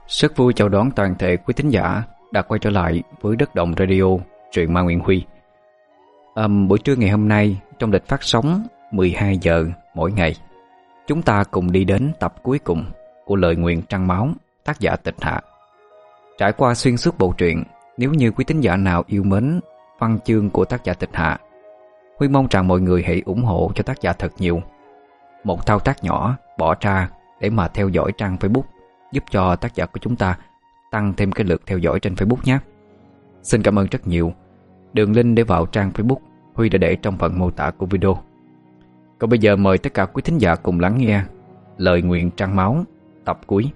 Rất vui chào đón toàn thể quý thính giả đã quay trở lại với Đất Động Radio, truyện ma Nguyễn Huy. Buổi trưa ngày hôm nay, trong lịch phát sóng 12 giờ mỗi ngày, chúng ta cùng đi đến tập cuối cùng của Lời Nguyền Trăng Máu, tác giả Tịch Hạ. Trải qua xuyên suốt bộ truyện, nếu như quý thính giả nào yêu mến văn chương của tác giả Tịch Hạ, Huy mong rằng mọi người hãy ủng hộ cho tác giả thật nhiều. Một thao tác nhỏ bỏ ra để mà theo dõi trang Facebook, giúp cho tác giả của chúng ta tăng thêm cái lượt theo dõi trên Facebook nhé. Xin cảm ơn rất nhiều. Đường link để vào trang Facebook Huy đã để trong phần mô tả của video. Còn bây giờ mời tất cả quý thính giả cùng lắng nghe Lời Nguyền Trăng Máu tập cuối.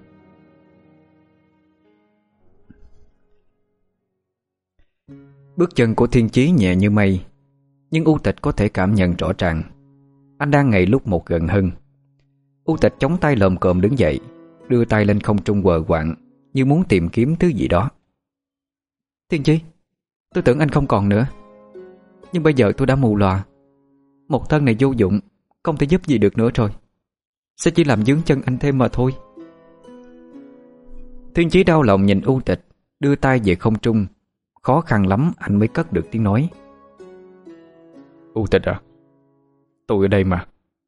Bước chân của Thiên Chí nhẹ như mây, nhưng U Tịch có thể cảm nhận rõ ràng anh đang ngày lúc một gần hơn. U Tịch chống tay lồm cồm đứng dậy, đưa tay lên không trung quờ quạng như muốn tìm kiếm thứ gì đó. Thiên Chí, tôi tưởng anh không còn nữa, nhưng bây giờ tôi đã mù lòa. Một thân này vô dụng, không thể giúp gì được nữa rồi, sẽ chỉ làm vướng chân anh thêm mà thôi. Thiên Chí đau lòng nhìn U Tịch đưa tay về không trung. Khó khăn lắm anh mới cất được tiếng nói. U Tịch à, tôi ở đây mà.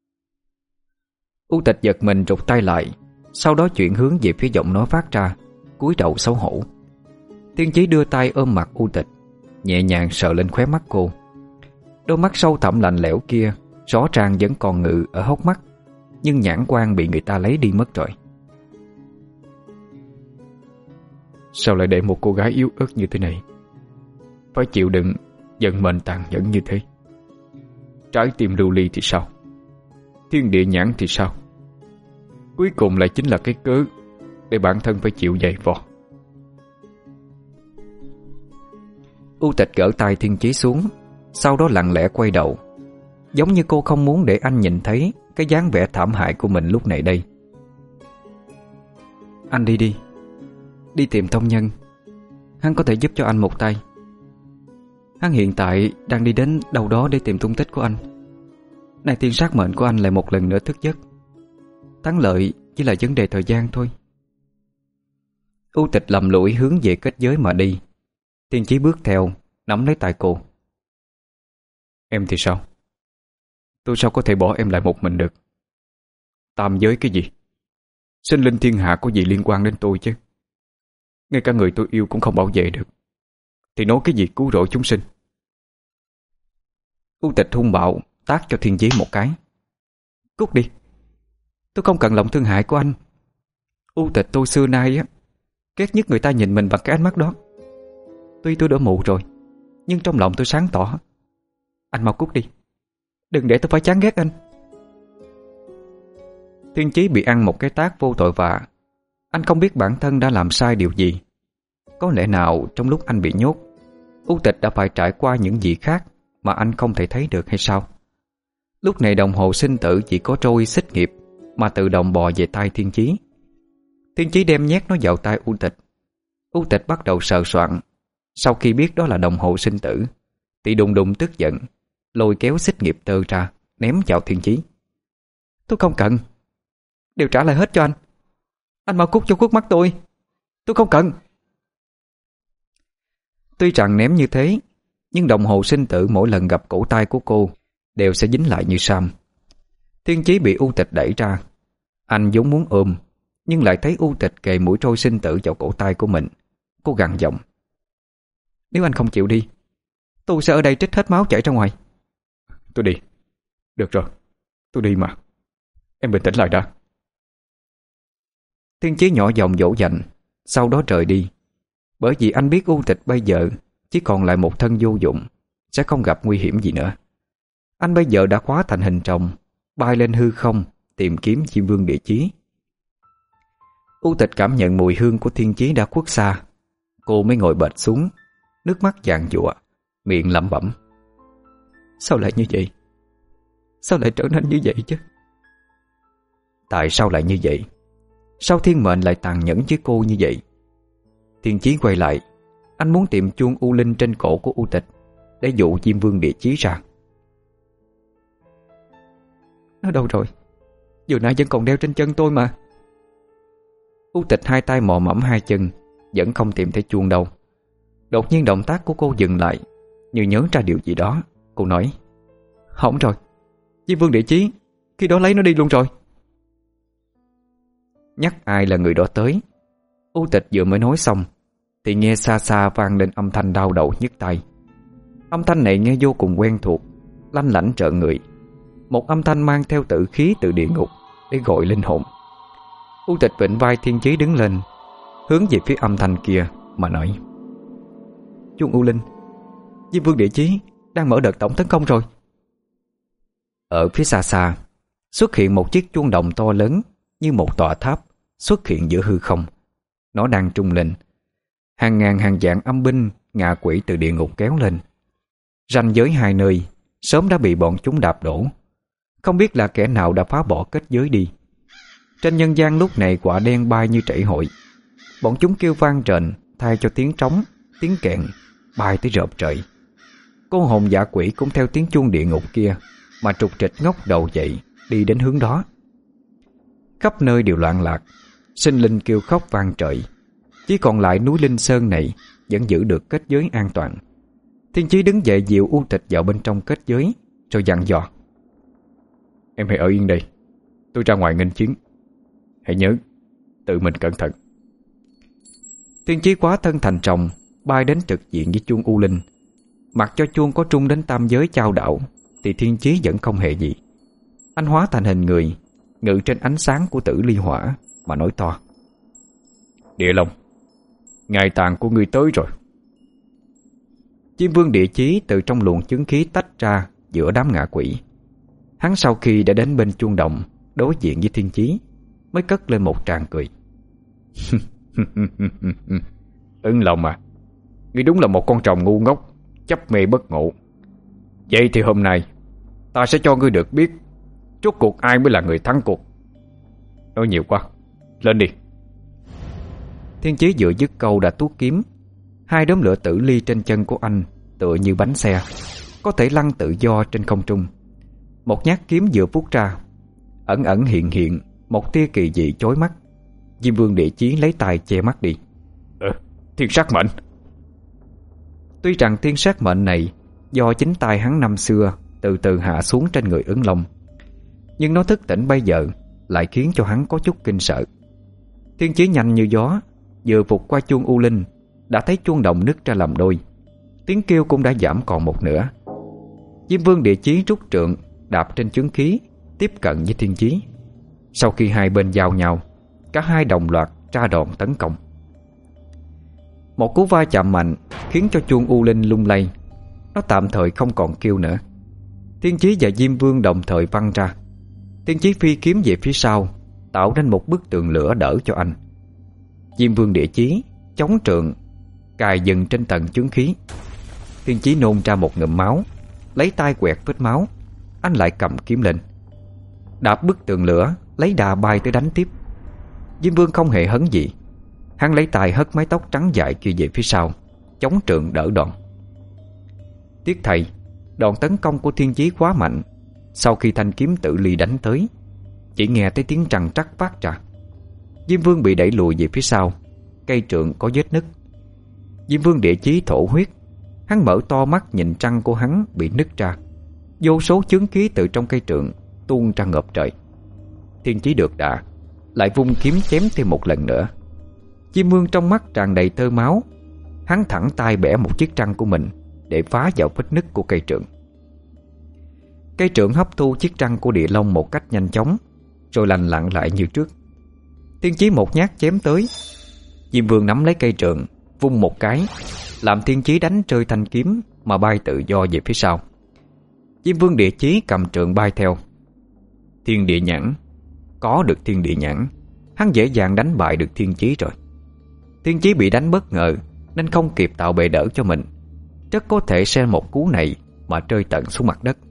U Tịch giật mình rụt tay lại, sau đó chuyển hướng về phía giọng nói phát ra, cúi đầu xấu hổ. Thiên Chí đưa tay ôm mặt U Tịch, nhẹ nhàng sờ lên khóe mắt cô. Đôi mắt sâu thẳm lạnh lẽo kia rõ ràng vẫn còn ngự ở hốc mắt, nhưng nhãn quan bị người ta lấy đi mất rồi. Sao lại để một cô gái yếu ớt như thế này phải chịu đựng vận mệnh tàn nhẫn như thế? Trái tim lưu ly thì sao? Thiên địa nhãn thì sao? Cuối cùng lại chính là cái cớ để bản thân phải chịu dày vò. U Tịch gỡ tay Thiên Chí xuống, sau đó lặng lẽ quay đầu, giống như cô không muốn để anh nhìn thấy cái dáng vẻ thảm hại của mình lúc này đây. Anh đi đi, đi tìm thông nhân. Hắn có thể giúp cho anh một tay. Hắn hiện tại đang đi đến đâu đó để tìm tung tích của anh. Này tiên sát mệnh của anh lại một lần nữa thức giấc. Thắng lợi chỉ là vấn đề thời gian thôi. U Tịch lầm lũi hướng về kết giới mà đi. Thiên Chí bước theo, nắm lấy tay cô. Em thì sao? Tôi sao có thể bỏ em lại một mình được? Tam giới cái gì? Sinh linh thiên hạ có gì liên quan đến tôi chứ? Ngay cả người tôi yêu cũng không bảo vệ được, thì nói cái gì cứu rỗi chúng sinh? U Tịch hung bạo tát cho Thiên Chí một cái. Cút đi, tôi không cần lòng thương hại của anh. U Tịch tôi xưa nay á, ghét nhất người ta nhìn mình bằng cái ánh mắt đó. Tuy tôi đã mù rồi, nhưng trong lòng tôi sáng tỏ. Anh mau cút đi, đừng để tôi phải chán ghét anh. Thiên Chí bị ăn một cái tát vô tội vạ. Anh không biết bản thân đã làm sai điều gì. Có lẽ nào trong lúc anh bị nhốt, U Tịch đã phải trải qua những gì khác mà anh không thể thấy được hay sao? Lúc này đồng hồ sinh tử chỉ có trôi xích nghiệp mà tự động bò về tay Thiên Chí. Thiên Chí đem nhét nó vào tay U Tịch. U Tịch bắt đầu sờ soạn. Sau khi biết đó là đồng hồ sinh tử thì đùng đùng tức giận, lôi kéo xích nghiệp tơ ra ném vào Thiên Chí. Tôi không cần, đều trả lại hết cho anh. Anh mau cút cho khuất mắt tôi không cần. Tuy rằng ném như thế, nhưng đồng hồ sinh tử mỗi lần gặp cổ tay của cô đều sẽ dính lại như sam. Thiên Chí bị U Tịch đẩy ra. Anh vốn muốn ôm, nhưng lại thấy U Tịch kề mũi trôi sinh tử vào cổ tay của mình. Cô gằn giọng. Nếu anh không chịu đi, tôi sẽ ở đây trích hết máu chảy ra ngoài. Tôi đi. Được rồi, tôi đi mà. Em bình tĩnh lại đã. Thiên Chí nhỏ giọng dỗ dành, sau đó rời đi. Bởi vì anh biết U Tịch bây giờ chỉ còn lại một thân vô dụng, sẽ không gặp nguy hiểm gì nữa. Anh bây giờ đã hóa thành hình rồng, bay lên hư không tìm kiếm Diêm Vương địa chí. U Tịch cảm nhận mùi hương của Thiên Chí đã khuất xa. Cô mới ngồi bệt xuống, nước mắt giàn giụa, miệng lẩm bẩm. Sao lại như vậy? Sao lại trở nên như vậy chứ? Tại sao lại như vậy? Sao thiên mệnh lại tàn nhẫn với cô như vậy? Thiên Chí quay lại. Anh muốn tìm chuông u linh trên cổ của U Tịch để dụ Diêm Vương địa chí ra. Nó đâu rồi? Vừa nãy vẫn còn đeo trên chân tôi mà. U Tịch hai tay mò mẫm hai chân, vẫn không tìm thấy chuông đâu. Đột nhiên động tác của cô dừng lại, như nhớ ra điều gì đó. Cô nói: hỏng rồi, Diêm Vương Địa Chí khi đó lấy nó đi luôn rồi. Nhắc ai là người đó tới. U Tịch vừa mới nói xong thì nghe xa xa vang lên âm thanh đau đầu nhức tai. Âm thanh này nghe vô cùng quen thuộc, lanh lảnh trợn người. Một âm thanh mang theo tử khí từ địa ngục để gọi linh hồn. U Tịch vịnh vai Thiên Chí đứng lên, hướng về phía âm thanh kia mà nói: chuông U Linh, Diêm Vương Địa Chí đang mở đợt tổng tấn công rồi. Ở phía xa xa xuất hiện một chiếc chuông đồng to lớn như một tòa tháp xuất hiện giữa hư không. Nó đang trung lên. Hàng ngàn hàng vạn âm binh ngạ quỷ từ địa ngục kéo lên. Ranh giới hai nơi sớm đã bị bọn chúng đạp đổ. Không biết là kẻ nào đã phá bỏ kết giới đi. Trên nhân gian lúc này quả đen bay như trảy hội. Bọn chúng kêu vang rền thay cho tiếng trống, tiếng kèn bay tới rợp trời. Cô hồn dã quỷ cũng theo tiếng chuông địa ngục kia mà trục trịch ngóc đầu dậy, đi đến hướng đó. Khắp nơi đều loạn lạc, sinh linh kêu khóc vang trời. Chỉ còn lại núi Linh Sơn này vẫn giữ được kết giới an toàn. Thiên Chí đứng dậy dìu U Tịch vào bên trong kết giới, rồi dặn dò: em hãy ở yên đây, tôi ra ngoài nghênh chiến. Hãy nhớ tự mình cẩn thận. Thiên Chí quá thân thành rồng, bay đến trực diện với chuông U Linh. Mặc cho chuông có trung đến tam giới chao đảo thì Thiên Chí vẫn không hề gì. Anh hóa thành hình người, ngự trên ánh sáng của tử ly hỏa mà nói to: Địa Long, ngày tàn của ngươi tới rồi. Diêm Vương Địa Chí từ trong luồng chứng khí tách ra giữa đám ngạ quỷ. Hắn sau khi đã đến bên chuông đồng đối diện với Thiên Chí mới cất lên một tràng cười. Ưng Long à, ngươi đúng là một con rồng ngu ngốc, chấp mê bất ngộ. Vậy thì hôm nay ta sẽ cho ngươi được biết rốt cuộc ai mới là người thắng cuộc. Nói nhiều quá, lên đi. Thiên Chí vừa dứt câu đã tuốt kiếm. Hai đốm lửa tử ly trên chân của anh tựa như bánh xe, có thể lăn tự do trên không trung. Một nhát kiếm vừa phút ra, ẩn ẩn hiện hiện một tia kỳ dị chói mắt. Diêm Vương Địa Chí lấy tay che mắt đi. Thiên sát mệnh. Tuy rằng thiên sát mệnh này do chính tay hắn năm xưa từ từ hạ xuống trên người Ứng Long, nhưng nó thức tỉnh bây giờ lại khiến cho hắn có chút kinh sợ. Thiên Chí nhanh như gió, vừa vụt qua chuông U Linh đã thấy chuông đồng nứt ra làm đôi. Tiếng kêu cũng đã giảm còn một nửa. Diêm Vương Địa Chí rút trượng đạp trên chướng khí, tiếp cận với Thiên Chí. Sau khi hai bên giao nhau, cả hai đồng loạt tra đòn tấn công. Một cú va chạm mạnh khiến cho chuông U Linh lung lay. Nó tạm thời không còn kêu nữa. Thiên Chí và Diêm Vương đồng thời văng ra. Thiên Chí phi kiếm về phía sau, tạo nên một bức tường lửa đỡ cho anh. Diêm Vương Địa Chí chống trượng cài dừng trên tầng chướng khí. Thiên Chí nôn ra một ngụm máu, lấy tay quẹt vết máu. Anh lại cầm kiếm lên, đạp bức tường lửa, lấy đà bay tới đánh tiếp. Diêm Vương không hề hấn gì. Hắn lấy tay hất mái tóc trắng dài kia về phía sau, chống trượng đỡ đòn. Tiếc thầy, đòn tấn công của Thiên Chí quá mạnh. Sau khi thanh kiếm tự ly đánh tới, chỉ nghe thấy tiếng trằn trắc phát ra. Diêm Vương bị đẩy lùi về phía sau, cây trượng có vết nứt. Diêm Vương Địa Chí thổ huyết. Hắn mở to mắt nhìn trăng của hắn bị nứt ra. Vô số chướng khí từ trong cây trượng tuôn ra ngập trời. Thiên Chí được đà, lại vung kiếm chém thêm một lần nữa. Diêm Vương trong mắt tràn đầy tơ máu. Hắn thẳng tay bẻ một chiếc trăng của mình để phá vào vết nứt của cây trượng. Cây trượng hấp thu chiếc trăng của Địa Long một cách nhanh chóng, rồi lành lặn lại như trước. Thiên Chí một nhát chém tới. Diêm Vương nắm lấy cây trượng, vung một cái, làm Thiên Chí đánh rơi thanh kiếm mà bay tự do về phía sau. Diêm Vương Địa Chí cầm trượng bay theo. Thiên địa nhãn. Có được thiên địa nhãn, hắn dễ dàng đánh bại được Thiên Chí rồi. Thiên Chí bị đánh bất ngờ nên không kịp tạo bệ đỡ cho mình, rất có thể sẽ một cú này mà rơi tận xuống mặt đất.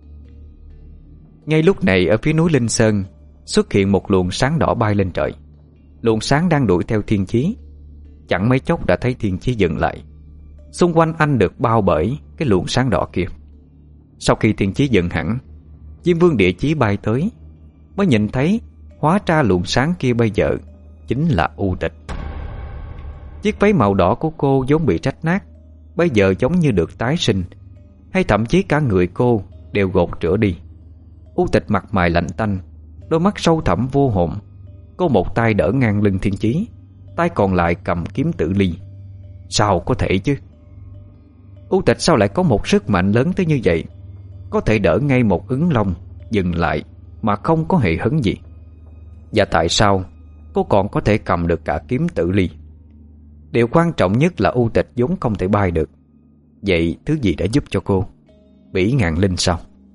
Ngay lúc này ở phía núi Linh Sơn xuất hiện một luồng sáng đỏ bay lên trời. Luồng sáng đang đuổi theo Thiên Chí. Chẳng mấy chốc đã thấy Thiên Chí dừng lại. Xung quanh anh được bao bởi cái luồng sáng đỏ kia. Sau khi Thiên Chí dừng hẳn, Diêm Vương Địa Chí bay tới, mới nhìn thấy hóa ra luồng sáng kia bây giờ chính là U Tịch. Chiếc váy màu đỏ của cô vốn bị rách nát, bây giờ giống như được tái sinh, hay thậm chí cả người cô đều gột rửa đi. U Tịch mặt mày lạnh tanh, đôi mắt sâu thẳm vô hồn. Cô một tay đỡ ngang lưng Thiên Chí, tay còn lại cầm kiếm tử ly. Sao có thể chứ? U Tịch sao lại có một sức mạnh lớn tới như vậy, có thể đỡ ngay một Ứng Long dừng lại mà không có hề hấn gì? Và tại sao cô còn có thể cầm được cả kiếm tử ly? Điều quan trọng nhất là U Tịch vốn không thể bay được. Vậy thứ gì đã giúp cho cô? Bỉ Ngạn Linh sao?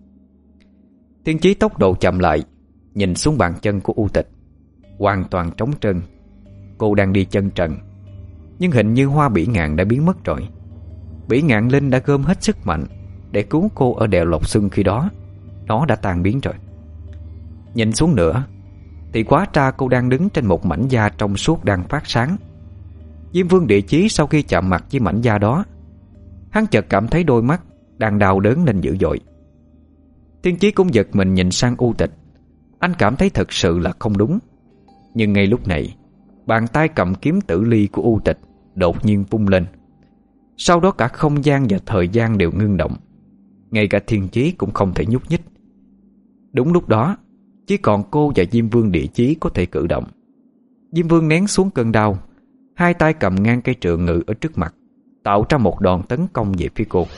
Thiên Chí tốc độ chậm lại, nhìn xuống bàn chân của U Tịch, hoàn toàn trống trơn. Cô đang đi chân trần, nhưng hình như hoa bỉ ngạn đã biến mất rồi. Bỉ Ngạn Linh đã gom hết sức mạnh để cứu cô ở đèo Lộc Xuân, khi đó nó đã tan biến rồi. Nhìn xuống nữa thì quá ra cô đang đứng trên một mảnh da trong suốt đang phát sáng. Diêm Vương Địa Chí sau khi chạm mặt với mảnh da đó, hắn chợt cảm thấy đôi mắt đang đau đớn lên dữ dội. Thiên Chí cũng giật mình nhìn sang U Tịch. Anh cảm thấy thật sự là không đúng. Nhưng ngay lúc này, bàn tay cầm kiếm tử ly của U Tịch đột nhiên vung lên. Sau đó cả không gian và thời gian đều ngưng động. Ngay cả Thiên Chí cũng không thể nhúc nhích. Đúng lúc đó, chỉ còn cô và Diêm Vương Địa Chí có thể cử động. Diêm Vương nén xuống cơn đau, hai tay cầm ngang cây trượng ngự ở trước mặt, tạo ra một đòn tấn công về phía cô.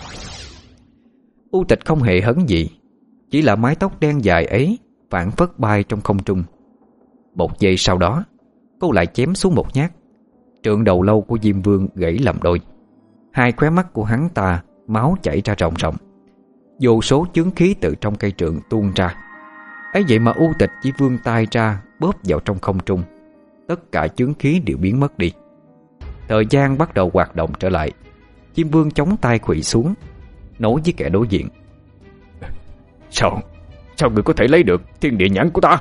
U Tịch không hề hấn gì, chỉ là mái tóc đen dài ấy phảng phất bay trong không trung. Một giây sau đó, cô lại chém xuống một nhát. Trượng đầu lâu của Diêm Vương gãy làm đôi. Hai khóe mắt của hắn ta máu chảy ra ròng ròng. Vô số chướng khí từ trong cây trượng tuôn ra. ấy vậy mà U Tịch chỉ vươn tay ra bóp vào trong không trung, tất cả chướng khí đều biến mất đi. Thời gian bắt đầu hoạt động trở lại. Diêm Vương chống tay khuỵu xuống, nói với kẻ đối diện: Sao người có thể lấy được thiên địa nhãn của ta?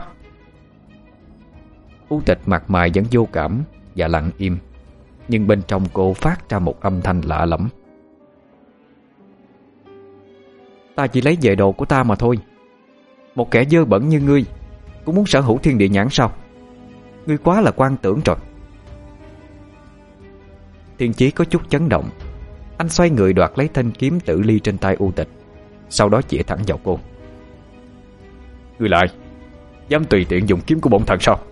U Tịch mặt mày vẫn vô cảm và lặng im, nhưng bên trong cô phát ra một âm thanh lạ lẫm: Ta chỉ lấy về đồ của ta mà thôi. Một kẻ dơ bẩn như ngươi cũng muốn sở hữu thiên địa nhãn sao? Ngươi quá là quan tưởng rồi. Thiên Chí có chút chấn động. Anh xoay người đoạt lấy thanh kiếm tử ly trên tay U Tịch, sau đó chĩa thẳng vào cô. Ngươi lại dám tùy tiện dùng kiếm của bổn thần sao?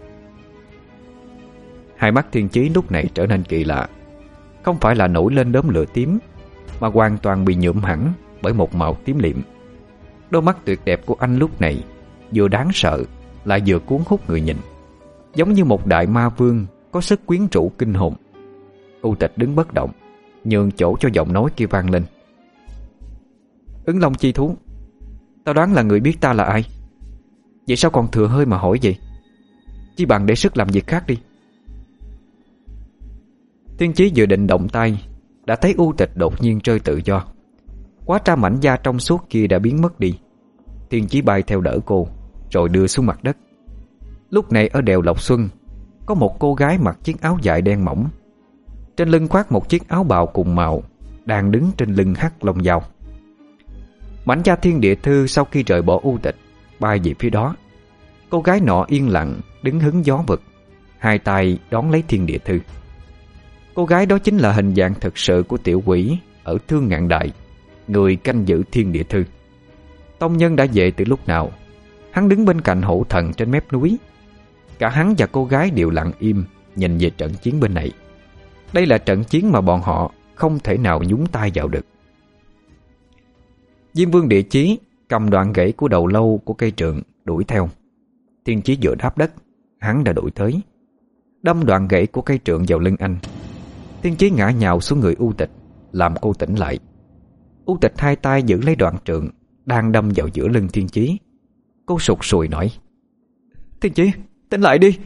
Hai mắt Thiên Chí lúc này trở nên kỳ lạ. Không phải là nổi lên đốm lửa tím, mà hoàn toàn bị nhuộm hẳn bởi một màu tím liệm. Đôi mắt tuyệt đẹp của anh lúc này vừa đáng sợ lại vừa cuốn hút người nhìn, giống như một đại ma vương có sức quyến rũ kinh hồn. U Tịch đứng bất động, nhường chỗ cho giọng nói kia vang lên: Ứng Long chi thú, tao đoán là người biết ta là ai. Vậy sao còn thừa hơi mà hỏi vậy? Chỉ bằng để sức làm việc khác đi. Thiên Chí vừa định động tay, đã thấy U Tịch đột nhiên rơi tự do. Quá tra mảnh da trong suốt kia đã biến mất đi. Thiên Chí bay theo đỡ cô, rồi đưa xuống mặt đất. Lúc này ở đèo Lộc Xuân, có một cô gái mặc chiếc áo dài đen mỏng, trên lưng khoác một chiếc áo bào cùng màu, đang đứng trên lưng hắc long dao. Mảnh da thiên địa thư sau khi rời bỏ U Tịch bay về phía đó. Cô gái nọ yên lặng đứng hứng gió vực, hai tay đón lấy thiên địa thư. Cô gái đó chính là hình dạng thực sự của tiểu quỷ ở Thương Ngạn Đại, người canh giữ thiên địa thư. Tông Nhân đã về từ lúc nào. Hắn đứng bên cạnh hổ thần trên mép núi. Cả hắn và cô gái đều lặng im nhìn về trận chiến bên này. Đây là trận chiến mà bọn họ không thể nào nhúng tay vào được. Diêm Vương Địa Chí cầm đoạn gãy của đầu lâu của cây trượng đuổi theo. Thiên Chí vừa đáp đất, hắn đã đuổi tới, đâm đoạn gãy của cây trượng vào lưng anh. Thiên Chí ngã nhào xuống người U Tịch, làm cô tỉnh lại. U Tịch hai tay giữ lấy đoạn trượng đang đâm vào giữa lưng Thiên Chí. Cô sụt sùi nói: Thiên Chí, tỉnh lại đi.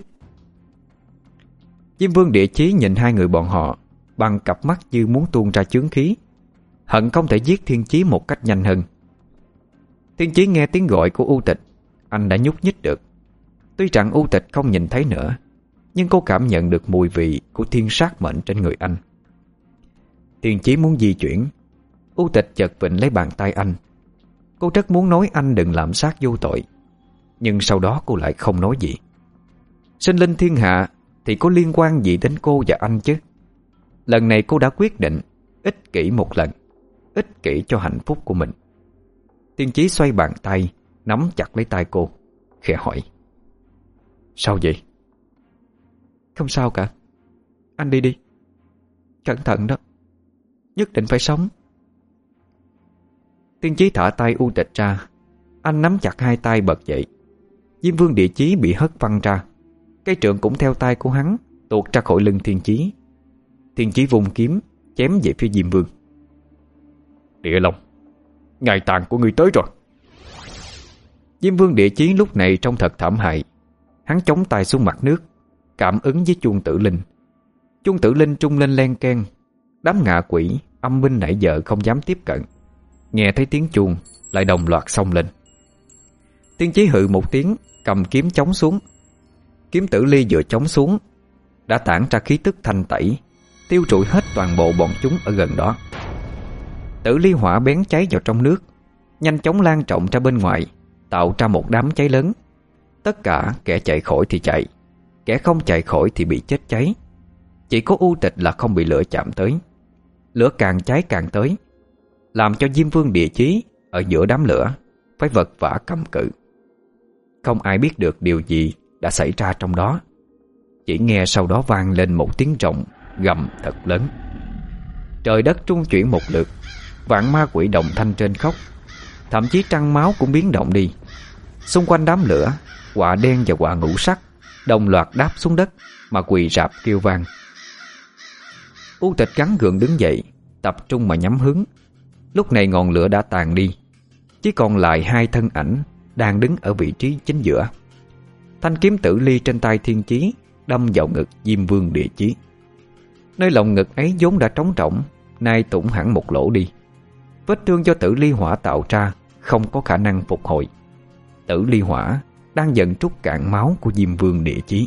Diêm Vương Địa Chí nhìn hai người bọn họ bằng cặp mắt như muốn tuôn ra chướng khí, hận không thể giết Thiên Chí một cách nhanh hơn. Thiên Chí nghe tiếng gọi của U Tịch, anh đã nhúc nhích được. Tuy rằng U Tịch không nhìn thấy nữa, nhưng cô cảm nhận được mùi vị của thiên sát mệnh trên người anh. Thiên Chí muốn di chuyển. U Tịch chợt vịnh lấy bàn tay anh. Cô rất muốn nói anh đừng làm sát vô tội, nhưng sau đó cô lại không nói gì. Sinh linh thiên hạ thì có liên quan gì đến cô và anh chứ? Lần này cô đã quyết định ích kỷ một lần, ích kỷ cho hạnh phúc của mình. Tiên Chí xoay bàn tay, nắm chặt lấy tay cô, khẽ hỏi: Sao vậy? Không sao cả. Anh đi đi. Cẩn thận đó. Nhất định phải sống. Tiên Chí thả tay U Tịch ra. Anh nắm chặt hai tay bật dậy. Diêm Vương Địa Chí bị hất văng ra. Cây trượng cũng theo tay của hắn tuột ra khỏi lưng Tiên Chí. Tiên Chí vung kiếm chém về phía Diêm Vương. Địa Long, ngày tàn của ngươi tới rồi. Diêm Vương Địa Chí lúc này trông thật thảm hại. Hắn chống tay xuống mặt nước, cảm ứng với chuông tử linh. Chuông tử linh trung lên len keng. Đám ngạ quỷ âm binh nãy giờ không dám tiếp cận, nghe thấy tiếng chuông lại đồng loạt xông lên. Tiên Chí hự một tiếng, cầm kiếm chống xuống. Kiếm tử ly vừa chống xuống đã tản ra khí tức thanh tẩy, tiêu trụi hết toàn bộ bọn chúng ở gần đó. Tử ly hỏa bén cháy vào trong nước, nhanh chóng lan rộng ra bên ngoài, tạo ra một đám cháy lớn. Tất cả kẻ chạy khỏi thì chạy, kẻ không chạy khỏi thì bị chết cháy. Chỉ có U Tịch là không bị lửa chạm tới. Lửa càng cháy càng tới, làm cho Diêm Vương Địa Chí ở giữa đám lửa phải vật vã cầm cự. Không ai biết được điều gì đã xảy ra trong đó. Chỉ nghe sau đó vang lên một tiếng rồng gầm thật lớn. Trời đất trung chuyển một lượt, vạn ma quỷ đồng thanh trên khóc. Thậm chí trăng máu cũng biến động đi. Xung quanh đám lửa, quạ đen và quạ ngũ sắc đồng loạt đáp xuống đất mà quỳ rạp kêu vang. U Tịch gắng gượng đứng dậy, tập trung mà nhắm hướng. Lúc này ngọn lửa đã tàn đi, chỉ còn lại hai thân ảnh đang đứng ở vị trí chính giữa. Thanh kiếm tử ly trên tay Thiên Chí đâm vào ngực Diêm Vương Địa Chí. Nơi lồng ngực ấy vốn đã trống rỗng, nay tủng hẳn một lỗ đi. Vết thương do tử ly hỏa tạo ra không có khả năng phục hồi. Tử ly hỏa đang dần trút cạn máu của Diêm Vương Địa Chí.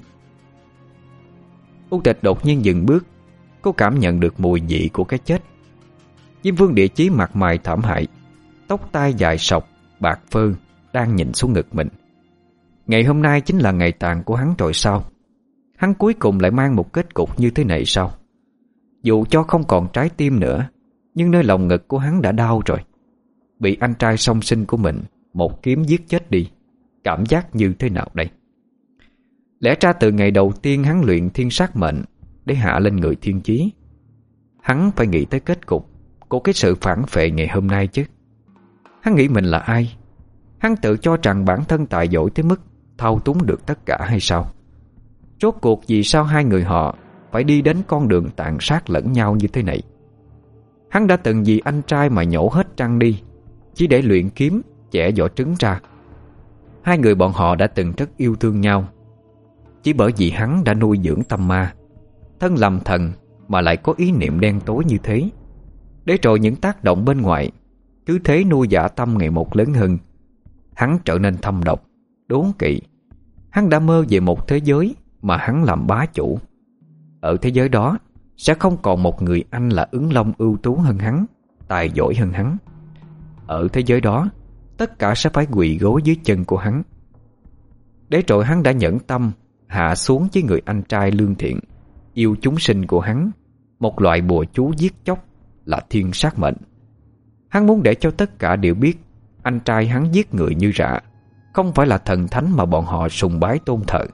U Tịch đột nhiên dừng bước. Cô cảm nhận được mùi vị của cái chết. Diêm Vương Địa Chí mặt mày thảm hại, tóc tai dài sọc, bạc phơ, đang nhìn xuống ngực mình. Ngày hôm nay chính là ngày tàn của hắn rồi sao? Hắn cuối cùng lại mang một kết cục như thế này sao? Dù cho không còn trái tim nữa, nhưng nơi lòng ngực của hắn đã đau rồi. Bị anh trai song sinh của mình một kiếm giết chết đi, cảm giác như thế nào đây? Lẽ ra từ ngày đầu tiên hắn luyện thiên sát mệnh để hạ lên người Thiên Chí, hắn phải nghĩ tới kết cục của cái sự phản phệ ngày hôm nay chứ. Hắn nghĩ mình là ai? Hắn tự cho rằng bản thân tài giỏi tới mức thao túng được tất cả hay sao? Rốt cuộc vì sao hai người họ phải đi đến con đường tàn sát lẫn nhau như thế này? Hắn đã từng vì anh trai mà nhổ hết răng đi, chỉ để luyện kiếm chẻ vỏ trứng ra. Hai người bọn họ đã từng rất yêu thương nhau, chỉ bởi vì hắn đã nuôi dưỡng tâm ma, thân làm thần mà lại có ý niệm đen tối như thế. Để rồi những tác động bên ngoài cứ thế nuôi dã tâm ngày một lớn hơn. Hắn trở nên thâm độc, đố kỵ. Hắn đã mơ về một thế giới mà hắn làm bá chủ. Ở thế giới đó sẽ không còn một người anh là Ứng Long ưu tú hơn hắn, tài giỏi hơn hắn. Ở thế giới đó tất cả sẽ phải quỳ gối dưới chân của hắn. Để rồi hắn đã nhẫn tâm hạ xuống với người anh trai lương thiện, yêu chúng sinh của hắn, một loại bùa chú giết chóc là thiên sát mệnh. Hắn muốn để cho tất cả đều biết anh trai hắn giết người như rạ, không phải là thần thánh mà bọn họ sùng bái tôn thờ.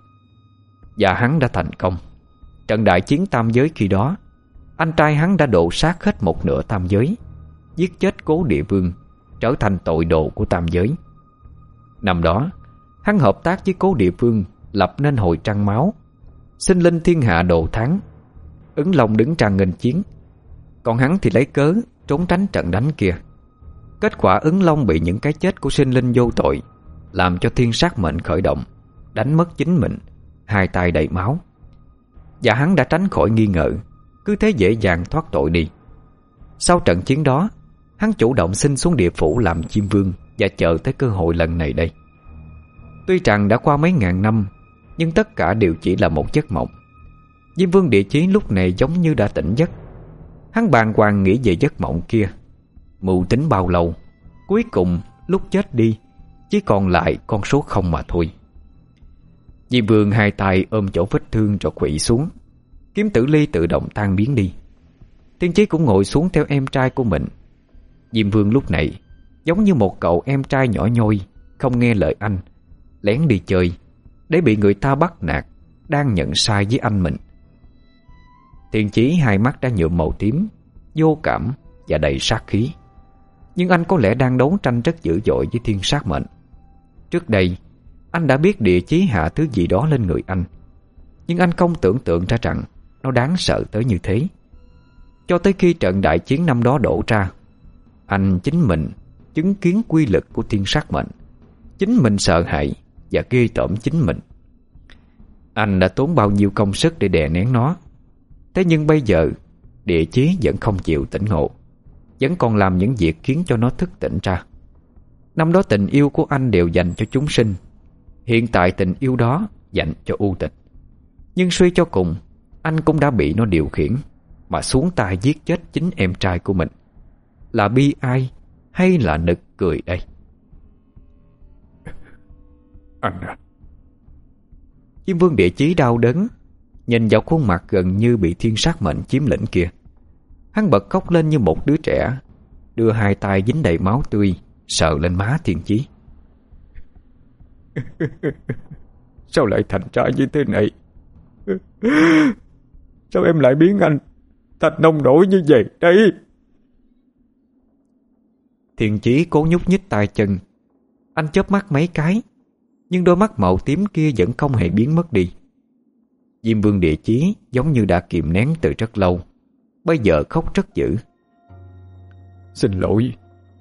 Và hắn đã thành công. Trận đại chiến tam giới khi đó, anh trai hắn đã độ sát hết một nửa tam giới, giết chết Cố Địa Vương, trở thành tội đồ của tam giới. Năm đó hắn hợp tác với Cố Địa Vương lập nên hội trăng máu, sinh linh thiên hạ đồ tháng. Ứng Long đứng ra nghênh chiến, còn hắn thì lấy cớ trốn tránh trận đánh kia. Kết quả Ứng Long bị những cái chết của sinh linh vô tội làm cho thiên sát mệnh khởi động, đánh mất chính mình, hai tay đầy máu. Và hắn đã tránh khỏi nghi ngờ, cứ thế dễ dàng thoát tội đi. Sau trận chiến đó, hắn chủ động xin xuống địa phủ làm chim vương và chờ tới cơ hội lần này đây. Tuy rằng đã qua mấy ngàn năm, nhưng tất cả đều chỉ là một giấc mộng. Diêm Vương Địa Chí lúc này giống như đã tỉnh giấc. Hắn bàng hoàng nghĩ về giấc mộng kia, mưu tính bao lâu, cuối cùng lúc chết đi chỉ còn lại con số không mà thôi. Diêm Vương hai tay ôm chỗ vết thương rồi quỵ xuống. Kiếm tử ly tự động tan biến đi. Thiên Chí cũng ngồi xuống theo em trai của mình. Diêm Vương lúc này giống như một cậu em trai nhỏ nhoi, không nghe lời anh, lén đi chơi để bị người ta bắt nạt, đang nhận sai với anh mình. Thiên Chí hai mắt đã nhuộm màu tím, vô cảm và đầy sát khí. Nhưng anh có lẽ đang đấu tranh rất dữ dội với thiên sát mệnh. Trước đây anh đã biết địa chí hạ thứ gì đó lên người anh, nhưng anh không tưởng tượng ra rằng nó đáng sợ tới như thế. Cho tới khi trận đại chiến năm đó đổ ra, anh chính mình chứng kiến quy lực của thiên sát mệnh. Chính mình sợ hãi và ghê tởm chính mình. Anh đã tốn bao nhiêu công sức để đè nén nó. Thế nhưng bây giờ địa chí vẫn không chịu tỉnh ngộ, vẫn còn làm những việc khiến cho nó thức tỉnh ra. Năm đó tình yêu của anh đều dành cho chúng sinh. Hiện tại tình yêu đó dành cho U Tịch. Nhưng suy cho cùng, anh cũng đã bị nó điều khiển mà xuống tay giết chết chính em trai của mình. Là bi ai hay là nực cười đây? Anh à. Diêm Vương địa chí đau đớn nhìn vào khuôn mặt gần như bị thiên sát mệnh chiếm lĩnh kia. Hắn bật khóc lên như một đứa trẻ, đưa hai tay dính đầy máu tươi sờ lên má Thiên Chí. Sao lại thành ra như thế này? Sao em lại biến anh thành nông nổi như vậy đây? Thiên Chí cố nhúc nhích tay chân. Anh chớp mắt mấy cái, nhưng đôi mắt màu tím kia vẫn không hề biến mất đi. Diêm Vương địa chí giống như đã kìm nén từ rất lâu, bây giờ khóc rất dữ. Xin lỗi.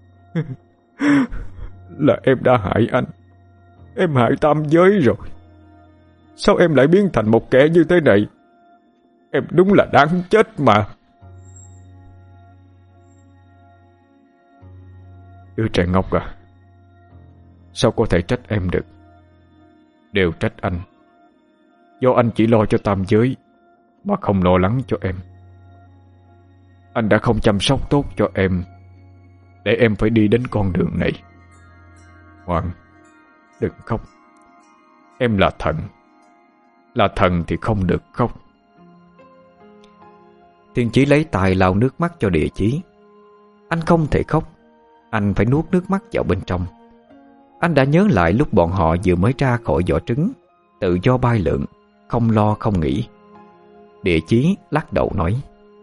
Là em đã hại anh. Em hại tam giới rồi. Sao em lại biến thành một kẻ như thế này? Em đúng là đáng chết mà. Đứa trẻ ngốc à, sao có thể trách em được? Đều trách anh. Do anh chỉ lo cho tam giới mà không lo lắng cho em. Anh đã không chăm sóc tốt cho em, để em phải đi đến con đường này. Ngoan, đừng khóc. Em là thần. Là thần thì không được khóc. Thiên Chí lấy tay lau nước mắt cho địa chí. Anh không thể khóc, anh phải nuốt nước mắt vào bên trong. Anh đã nhớ lại lúc bọn họ vừa mới ra khỏi vỏ trứng, tự do bay lượn, không lo không nghĩ. Địa chí lắc đầu nói: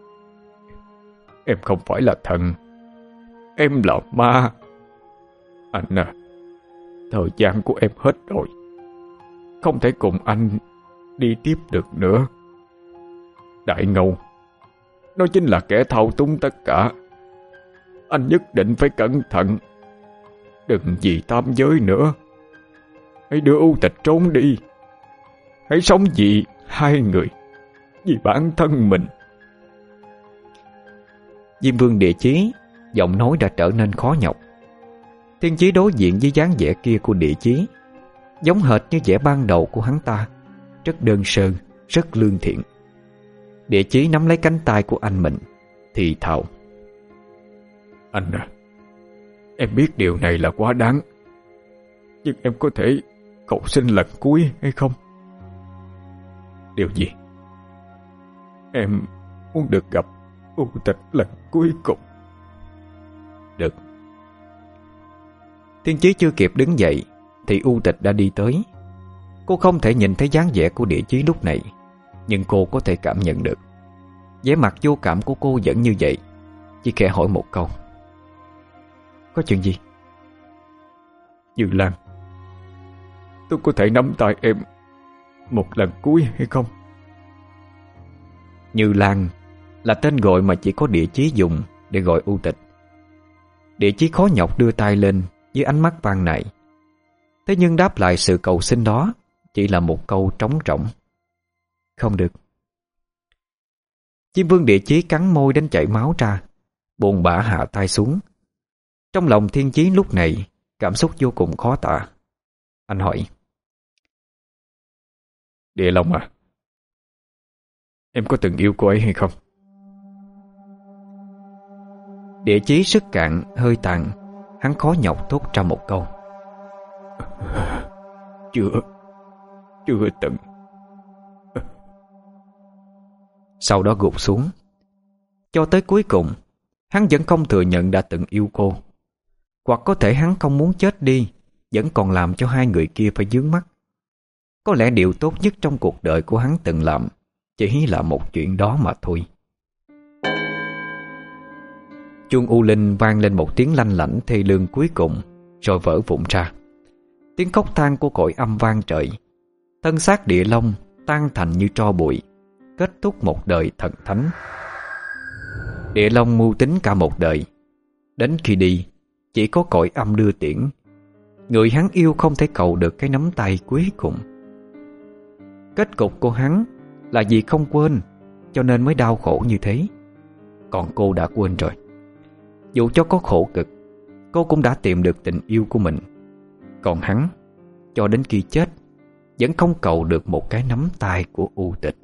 Em không phải là thần. Em là ma. Anh à, thời gian của em hết rồi. Không thể cùng anh đi tiếp được nữa. Đại Ngưu, nó chính là kẻ thao túng tất cả. Anh nhất định phải cẩn thận. Đừng vì tam giới nữa. Hãy đưa U Tịch trốn đi. Hãy sống vì hai người, vì bản thân mình. Diêm Vương địa chí giọng nói đã trở nên khó nhọc. Thiên Chí đối diện với dáng vẻ kia của địa chí, giống hệt như vẻ ban đầu của hắn ta, rất đơn sơ, rất lương thiện. Địa chí nắm lấy cánh tay của anh mình, thì thào: Anh à, em biết điều này là quá đáng, nhưng em có thể cầu xin lần cuối hay không? Điều gì? Em muốn được gặp U Tịch lần cuối cùng. Được. Thiên Chí chưa kịp đứng dậy thì U Tịch đã đi tới. Cô không thể nhìn thấy dáng vẻ của địa chí lúc này, nhưng cô có thể cảm nhận được. Vẻ mặt vô cảm của cô vẫn như vậy, chỉ khẽ hỏi một câu: Có chuyện gì? Như Lan, tôi có thể nắm tay em một lần cuối hay không? Như Lan là tên gọi mà chỉ có địa chí dùng để gọi U Tịch. Địa chí khó nhọc đưa tay lên với ánh mắt van nài. Thế nhưng đáp lại sự cầu xin đó chỉ là một câu trống rỗng: Không được. Diêm Vương địa chí cắn môi đến chảy máu ra, buồn bã hạ tay xuống. Trong lòng Thiên Chí lúc này cảm xúc vô cùng khó tả. Anh hỏi: Địa Long à, em có từng yêu cô ấy hay không? Địa chí sức cạn hơi tàn, hắn khó nhọc thốt ra một câu: chưa từng. Sau đó gục xuống. Cho tới cuối cùng, hắn vẫn không thừa nhận đã từng yêu cô. Hoặc có thể hắn không muốn chết đi, vẫn còn làm cho hai người kia phải vướng mắc. Có lẽ điều tốt nhất trong cuộc đời của hắn từng làm chỉ là một chuyện đó mà thôi. Chuông u linh vang lên một tiếng lanh lảnh thê lương cuối cùng, rồi vỡ vụn ra. Tiếng khóc than của cõi âm vang trời. Thân xác Địa Long tan thành như tro bụi, kết thúc một đời thần thánh. Địa Long mưu tính cả một đời, đến khi đi chỉ có cõi âm đưa tiễn. Người hắn yêu không thể cầu được cái nắm tay cuối cùng. Kết cục của hắn là vì không quên, cho nên mới đau khổ như thế. Còn cô đã quên rồi. Dù cho có khổ cực, cô cũng đã tìm được tình yêu của mình. Còn hắn, cho đến khi chết, vẫn không cầu được một cái nắm tay của U Tịch.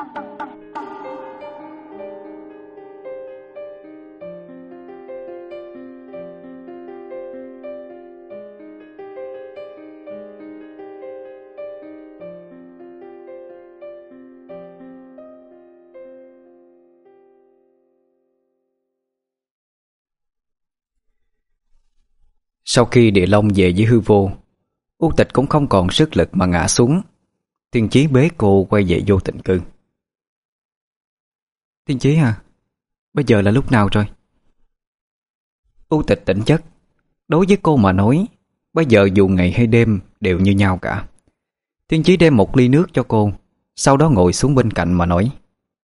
Sau khi Địa Long về với hư vô, U Tịch cũng không còn sức lực mà ngã xuống. Thiên Chí bế cô quay về vô tịnh cư. Thiên Chí à, bây giờ là lúc nào rồi? U Tịch tỉnh giấc. Đối với cô mà nói, bây giờ dù ngày hay đêm đều như nhau cả. Thiên Chí đem một ly nước cho cô, sau đó ngồi xuống bên cạnh mà nói: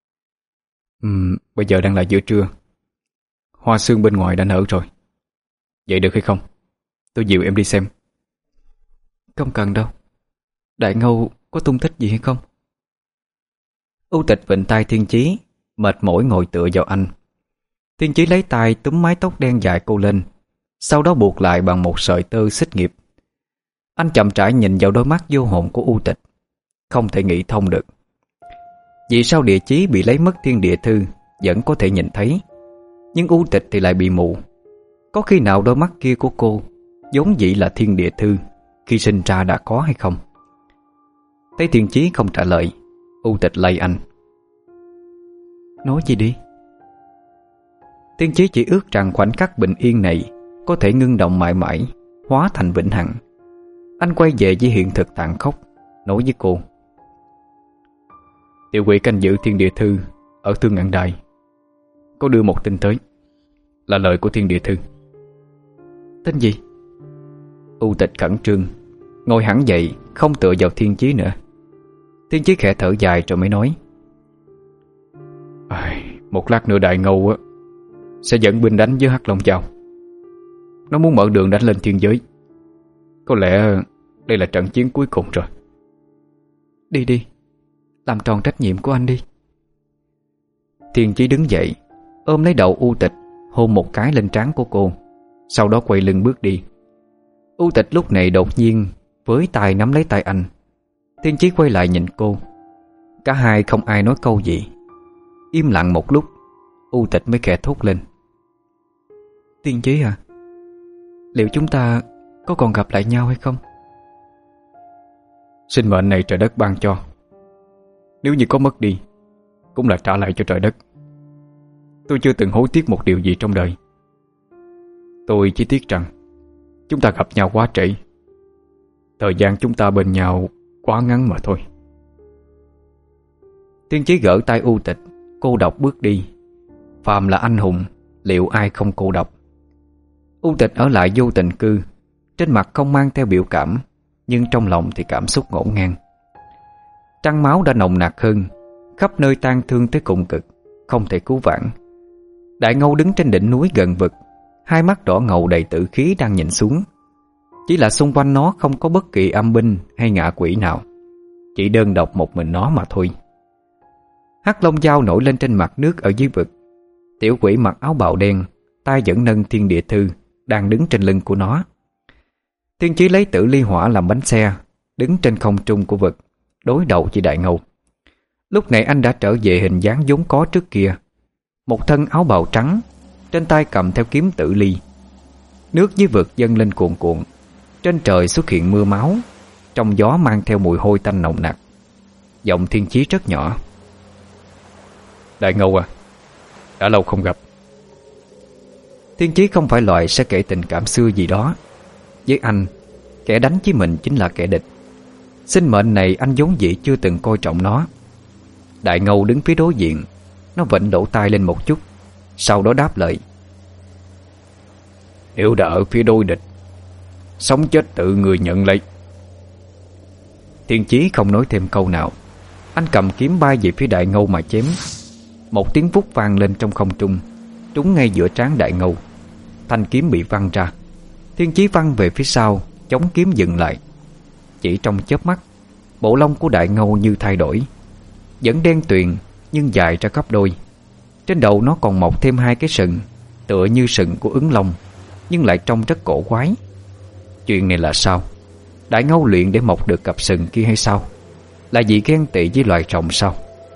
Bây giờ đang là giữa trưa, hoa sương bên ngoài đã nở rồi. Vậy được hay không? Tôi dìu em đi xem. Không cần đâu. Đại Ngâu có tung tích gì hay không? U Tịch vịnh tay Thiên Chí, mệt mỏi ngồi tựa vào anh. Thiên Chí lấy tay túm mái tóc đen dài cô lên, sau đó buộc lại bằng một sợi tơ xích nghiệp. Anh chậm rãi nhìn vào đôi mắt vô hồn của U Tịch, không thể nghĩ thông được. Vì sao địa chí bị lấy mất thiên địa thư vẫn có thể nhìn thấy, nhưng U Tịch thì lại bị mù? Có khi nào đôi mắt kia của cô vốn dĩ là thiên địa thư khi sinh ra đã có hay không? Thấy Thiên Chí không trả lời, U Tịch lay anh: Nói gì đi? Thiên Chí chỉ ước rằng khoảnh khắc bình yên này có thể ngưng động mãi mãi, hóa thành vĩnh hằng. Anh quay về với hiện thực tàn khốc, nói với cô: Tiểu quỷ canh giữ thiên địa thư ở Thương Ngạn Đài có đưa một tin tới, là lời của thiên địa thư. Tin gì? U Tịch khẩn trương, ngồi hẳn dậy, không tựa vào Thiên Chí nữa. Thiên Chí khẽ thở dài rồi mới nói: Một lát nữa Đại Ngâu sẽ dẫn binh đánh với Hắc Long Châu. Nó muốn mở đường đánh lên thiên giới. Có lẽ đây là trận chiến cuối cùng rồi. Đi đi, làm tròn trách nhiệm của anh đi. Thiên Chí đứng dậy, ôm lấy đầu U Tịch, hôn một cái lên trán của cô, sau đó quay lưng bước đi. U Tịch lúc này đột nhiên với tay nắm lấy tay anh. Thiên Chí quay lại nhìn cô. Cả hai không ai nói câu gì. Im lặng một lúc, U Tịch mới khẽ thốt lên: Thiên Chí à, liệu chúng ta có còn gặp lại nhau hay không? Sinh mệnh này trời đất ban cho, nếu như có mất đi cũng là trả lại cho trời đất. Tôi chưa từng hối tiếc một điều gì trong đời. Tôi chỉ tiếc rằng chúng ta gặp nhau quá trễ. Thời gian chúng ta bên nhau quá ngắn mà thôi. Thiên Chí gỡ tay U Tịch, cô độc bước đi. Phàm là anh hùng, liệu ai không cô độc? U Tịch ở lại vô tình cư, trên mặt không mang theo biểu cảm, nhưng trong lòng thì cảm xúc ngổn ngang. Trăng máu đã nồng nặc hơn, khắp nơi tang thương tới cùng cực, không thể cứu vãn. Đại Ngâu đứng trên đỉnh núi gần vực, hai mắt đỏ ngầu đầy tử khí đang nhìn xuống. Chỉ là xung quanh nó không có bất kỳ âm binh hay ngạ quỷ nào, chỉ đơn độc một mình nó mà thôi. Hắc Long Dao nổi lên trên mặt nước ở dưới vực. Tiểu quỷ mặc áo bào đen, tay vẫn nâng thiên địa thư, đang đứng trên lưng của nó. Thiên Chí lấy tử ly hỏa làm bánh xe, đứng trên không trung của vực, đối đầu với Đại Ngâu. Lúc này anh đã trở về hình dáng vốn có trước kia, một thân áo bào trắng, trên tay cầm theo kiếm tử ly. Nước dưới vực dâng lên cuồn cuộn, trên trời xuất hiện mưa máu, trong gió mang theo mùi hôi tanh nồng nặc. Giọng Thiên Chí rất nhỏ: "Đại Ngâu à, đã lâu không gặp." Thiên Chí không phải loại sẽ kể tình cảm xưa gì đó. Với anh, kẻ đánh với mình chính là kẻ địch. Sinh mệnh này anh vốn dĩ chưa từng coi trọng nó. Đại Ngâu đứng phía đối diện, nó vịnh lỗ tai lên một chút, sau đó đáp lời: "Nếu đã ở phía đối địch, sống chết tự người nhận lấy." Thiên Chí không nói thêm câu nào. Anh cầm kiếm bay về phía Đại Ngâu mà chém. Một tiếng vút vang lên trong không trung, trúng ngay giữa trán Đại Ngâu. Thanh kiếm bị văng ra. Thiên Chí văng về phía sau, chống kiếm dừng lại. Chỉ trong chớp mắt, bộ lông của Đại Ngâu như thay đổi, vẫn đen tuyền nhưng dài ra gấp đôi. Trên đầu nó còn mọc thêm 2 cái sừng, tựa như sừng của ứng long, nhưng lại trông rất cổ quái. Chuyện này là sao? Đại Ngâu luyện để mọc được cặp sừng kia hay sao? Là vì ghen tị với loài rồng sao?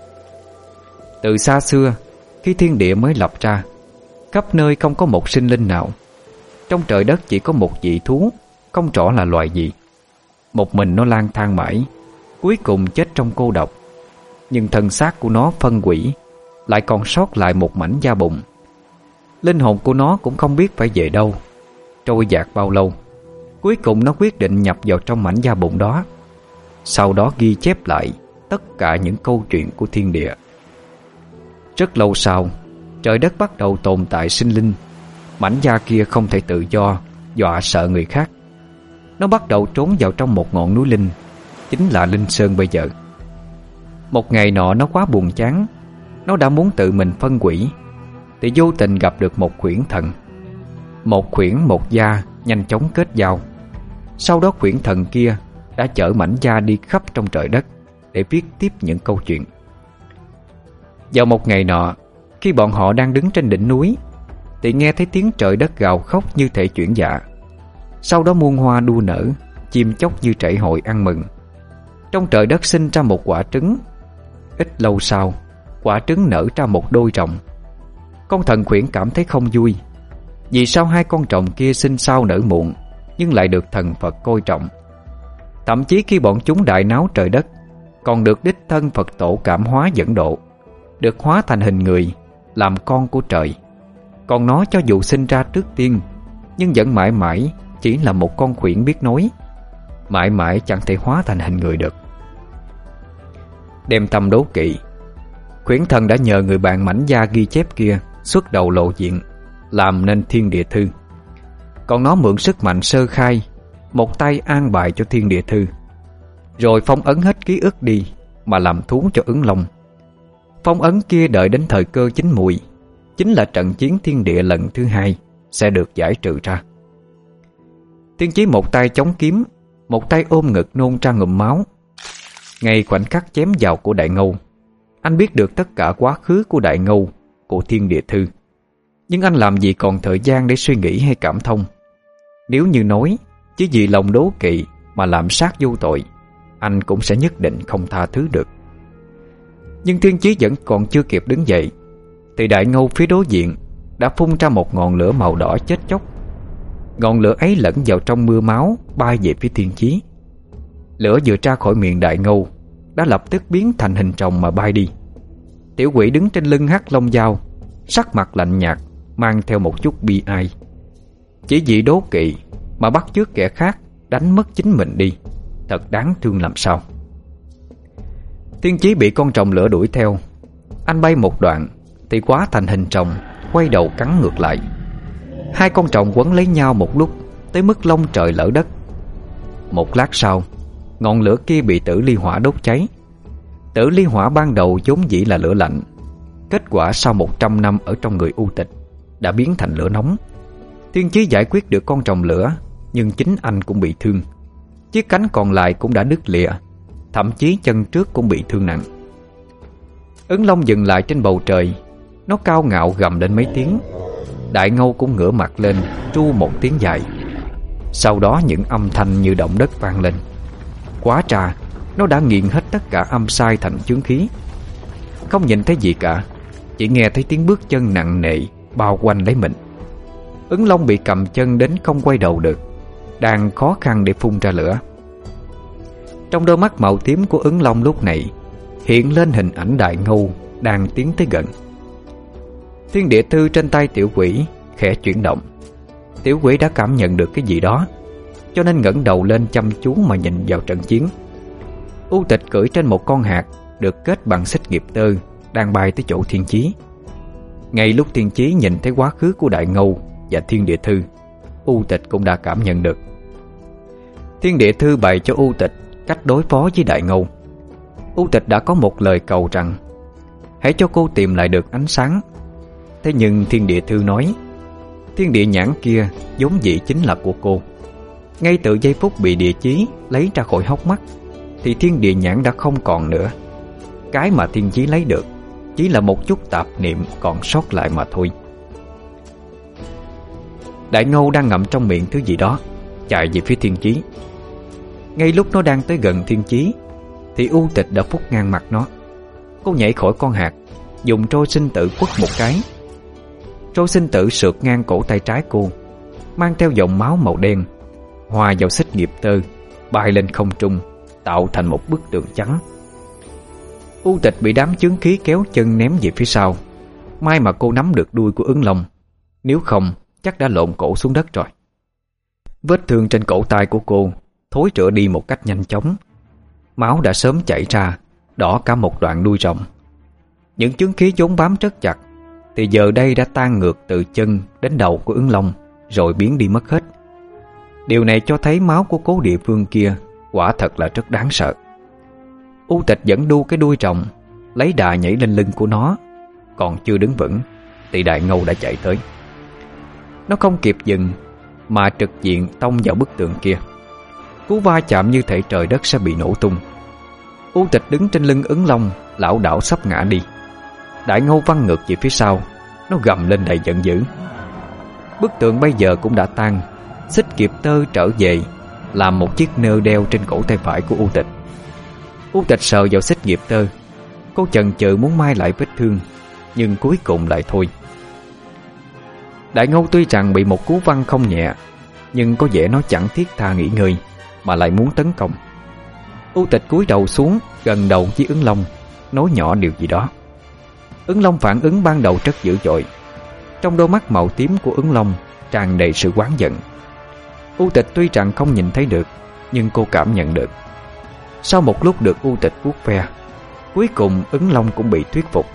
Từ xa xưa, khi thiên địa mới lập ra, khắp nơi không có một sinh linh nào. Trong trời đất chỉ có một dị thú, không rõ là loài gì. Một mình nó lang thang mãi, cuối cùng chết trong cô độc. Nhưng thân xác của nó phân hủy, lại còn sót lại một mảnh da bụng. Linh hồn của nó cũng không biết phải về đâu, trôi dạt bao lâu. Cuối cùng nó quyết định nhập vào trong mảnh da bụng đó. Sau đó ghi chép lại tất cả những câu chuyện của thiên địa. Rất lâu sau, trời đất bắt đầu tồn tại sinh linh. Mảnh da kia không thể tự do, dọa sợ người khác. Nó bắt đầu trốn vào trong một ngọn núi linh, chính là Linh Sơn bây giờ. Một ngày nọ nó quá buồn chán, nó đã muốn tự mình phân hủy, thì vô tình gặp được một khuyển thần. Một khuyển một da nhanh chóng kết giao. Sau đó khuyển thần kia đã chở mảnh da đi khắp trong trời đất để viết tiếp những câu chuyện. Vào một ngày nọ, khi bọn họ đang đứng trên đỉnh núi, thì nghe thấy tiếng trời đất gào khóc như thể chuyển dạ. Sau đó muôn hoa đua nở, chim chóc như trảy hội ăn mừng. Trong trời đất sinh ra một quả trứng. Ít lâu sau, quả trứng nở ra một đôi rồng. Con thần khuyển cảm thấy không vui. Vì sao 2 con rồng kia sinh sau nở muộn, nhưng lại được thần Phật coi trọng? Thậm chí khi bọn chúng đại náo trời đất, còn được đích thân Phật tổ cảm hóa dẫn độ, được hóa thành hình người, làm con của trời. Còn nó cho dù sinh ra trước tiên, nhưng vẫn mãi mãi chỉ là một con khuyển biết nói, mãi mãi chẳng thể hóa thành hình người được. Đem tâm đố kỵ, khuyển thần đã nhờ người bạn mảnh da ghi chép kia xuất đầu lộ diện, làm nên Thiên Địa Thư. Còn nó mượn sức mạnh sơ khai, một tay an bài cho Thiên Địa Thư, rồi phong ấn hết ký ức đi mà làm thú cho ứng long. Phong ấn kia đợi đến thời cơ chín mùi, chính là trận chiến thiên địa lần thứ 2, sẽ được giải trừ ra. Thiên Chí một tay chống kiếm, một tay ôm ngực nôn ra ngụm máu. Ngay khoảnh khắc chém vào của Đại Ngâu, anh biết được tất cả quá khứ của Đại Ngâu, của Thiên Địa Thư. Nhưng anh làm gì còn thời gian để suy nghĩ hay cảm thông. Nếu như nói chỉ vì lòng đố kỵ mà làm sát vô tội, anh cũng sẽ nhất định không tha thứ được. Nhưng Thiên Chí vẫn còn chưa kịp đứng dậy, thì Đại Ngâu phía đối diện đã phun ra một ngọn lửa màu đỏ chết chóc. Ngọn lửa ấy lẫn vào trong mưa máu, bay về phía Thiên Chí. Lửa vừa ra khỏi miệng Đại Ngâu đã lập tức biến thành hình rồng mà bay đi. Tiểu quỷ đứng trên lưng Hắc Long Dao, sắc mặt lạnh nhạt, mang theo một chút bi ai. Chỉ vì đố kỵ mà bắt chước kẻ khác đánh mất chính mình đi, thật đáng thương làm sao. Thiên Chí bị con rồng lửa đuổi theo. Anh bay một đoạn thì hóa thành hình rồng, quay đầu cắn ngược lại. 2 con rồng quấn lấy nhau một lúc, tới mức long trời lở đất. Một lát sau, ngọn lửa kia bị tử ly hỏa đốt cháy. Tử ly hỏa ban đầu vốn dĩ là lửa lạnh, kết quả sau 100 năm ở trong người U Tịch đã biến thành lửa nóng. Thiên Chí giải quyết được con rồng lửa, nhưng chính anh cũng bị thương. Chiếc cánh còn lại cũng đã đứt lìa, thậm chí chân trước cũng bị thương nặng. Ứng long dừng lại trên bầu trời. Nó cao ngạo gầm lên mấy tiếng. Đại Ngâu cũng ngửa mặt lên, tru một tiếng dài. Sau đó những âm thanh như động đất vang lên. Quá trà, nó đã nghiền hết tất cả âm sai thành chướng khí. Không nhìn thấy gì cả, chỉ nghe thấy tiếng bước chân nặng nề bao quanh lấy mình. Ứng long bị cầm chân đến không quay đầu được, đang khó khăn để phun ra lửa. Trong đôi mắt màu tím của Ứng Long lúc này hiện lên hình ảnh Đại Ngưu đang tiến tới gần. Thiên địa thư trên tay tiểu quỷ khẽ chuyển động. Tiểu quỷ đã cảm nhận được cái gì đó, cho nên ngẩng đầu lên chăm chú mà nhìn vào trận chiến. U Tịch cưỡi trên một con hạt được kết bằng xích nghiệp tơ, đang bay tới chỗ Thiên Chí. Ngay lúc Thiên Chí nhìn thấy quá khứ của Đại Ngưu và Thiên Địa Thư, U Tịch cũng đã cảm nhận được. Thiên Địa Thư bày cho U Tịch cách đối phó với Đại Ngưu. U Tịch đã có một lời cầu rằng hãy cho cô tìm lại được ánh sáng. Thế nhưng Thiên Địa Thư nói thiên địa nhãn kia vốn dĩ chính là của cô. Ngay từ giây phút bị địa chí lấy ra khỏi hốc mắt thì thiên địa nhãn đã không còn nữa. Cái mà thiên chí lấy được chỉ là một chút tạp niệm còn sót lại mà thôi. Đại Ngưu đang ngậm trong miệng thứ gì đó, chạy về phía Thiên Chí. Ngay lúc nó đang tới gần Thiên Chí thì U Tịch đã phút ngang mặt nó. Cô nhảy khỏi con hạt, dùng trôi sinh tử quất một cái. Trôi sinh tử sượt ngang cổ tay trái cô, mang theo dòng máu màu đen, hòa vào xích nghiệp tơ, bay lên không trung, tạo thành một bức tường trắng. U Tịch bị đám chướng khí kéo chân ném về phía sau. May mà cô nắm được đuôi của Ứng Long, nếu không chắc đã lộn cổ xuống đất rồi. Vết thương trên cổ tay của cô thối rữa đi một cách nhanh chóng. Máu đã sớm chảy ra, đỏ cả một đoạn đuôi rồng. Những chướng khí vốn bám rất chặt thì giờ đây đã tan ngược từ chân đến đầu của Ứng Long, rồi biến đi mất hết. Điều này cho thấy máu của cố địa phương kia quả thật là rất đáng sợ. U Tịch vẫn đu cái đuôi rồng, lấy đà nhảy lên lưng của nó. Còn chưa đứng vững thì Đại Ngưu đã chạy tới. Nó không kịp dừng mà trực diện tông vào bức tường kia. Cú va chạm như thể trời đất sẽ bị nổ tung. U Tịch đứng trên lưng Ứng Long, lảo đảo sắp ngã đi. Đại Ngưu văng ngược về phía sau, nó gầm lên đầy giận dữ. Bức tượng bây giờ cũng đã tan. Xích kiệp tơ trở về làm một chiếc nơ đeo trên cổ tay phải của U Tịch. U Tịch sờ vào xích nghiệp tơ. Cô chần chừ muốn mai lại vết thương, nhưng cuối cùng lại thôi. Đại Ngưu tuy rằng bị một cú văng không nhẹ, nhưng có vẻ nó chẳng thiết tha nghỉ ngơi mà lại muốn tấn công. U Tịch cúi đầu xuống gần đầu với Ứng Long, nói nhỏ điều gì đó. Ứng Long phản ứng ban đầu rất dữ dội. Trong đôi mắt màu tím của Ứng Long tràn đầy sự oán giận. U Tịch tuy rằng không nhìn thấy được, nhưng cô cảm nhận được. Sau một lúc được U Tịch vuốt ve, cuối cùng Ứng Long cũng bị thuyết phục.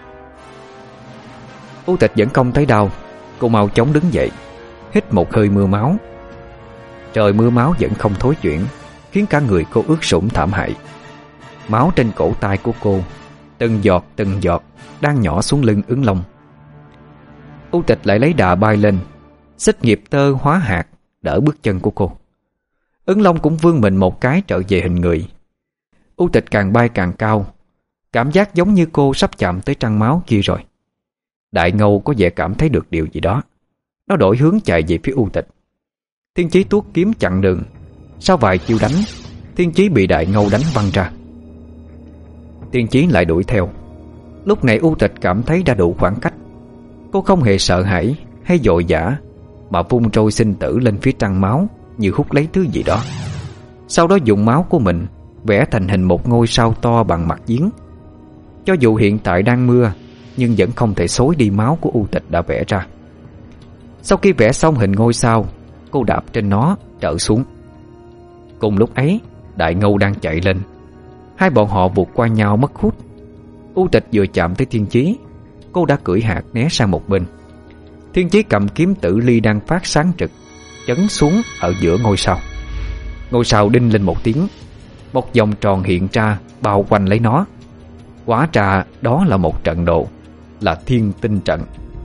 U Tịch vẫn không thấy đau. Cô mau chóng đứng dậy, hít một hơi mưa máu. Trời mưa máu vẫn không thối chuyển, khiến cả người cô ướt sũng thảm hại. Máu trên cổ tay của cô từng giọt đang nhỏ xuống lưng Ứng Long. U Tịch lại lấy đà bay lên, xích nghiệp tơ hóa hạt đỡ bước chân của cô. Ứng Long cũng vươn mình một cái trở về hình người. U Tịch càng bay càng cao, cảm giác giống như cô sắp chạm tới trăng máu kia rồi. Đại Ngưu có vẻ cảm thấy được điều gì đó. Nó đổi hướng chạy về phía U Tịch. Thiên Chí tuốt kiếm chặn đường. Sau vài chiêu đánh, Thiên Chí bị Đại Ngưu đánh văng ra. Thiên Chí lại đuổi theo. Lúc này U Tịch cảm thấy đã đủ khoảng cách. Cô không hề sợ hãi hay vội vã, mà vung trôi sinh tử lên phía trăng máu như hút lấy thứ gì đó. Sau đó dùng máu của mình vẽ thành hình một ngôi sao to bằng mặt giếng. Cho dù hiện tại đang mưa, nhưng vẫn không thể xối đi máu của U Tịch đã vẽ ra. Sau khi vẽ xong hình ngôi sao, cô đạp trên nó trở xuống. Cùng lúc ấy, Đại Ngưu đang chạy lên. Hai bọn họ vụt qua nhau mất hút. U Tịch vừa chạm tới Thiên Chí, cô đã cưỡi hạt né sang một bên. Thiên Chí cầm kiếm tử ly đang phát sáng trực, chấn xuống ở giữa ngôi sao. Ngôi sao đinh lên một tiếng, một vòng tròn hiện ra bao quanh lấy nó. Hóa ra đó là một trận đồ, là Thiên Tinh Trận.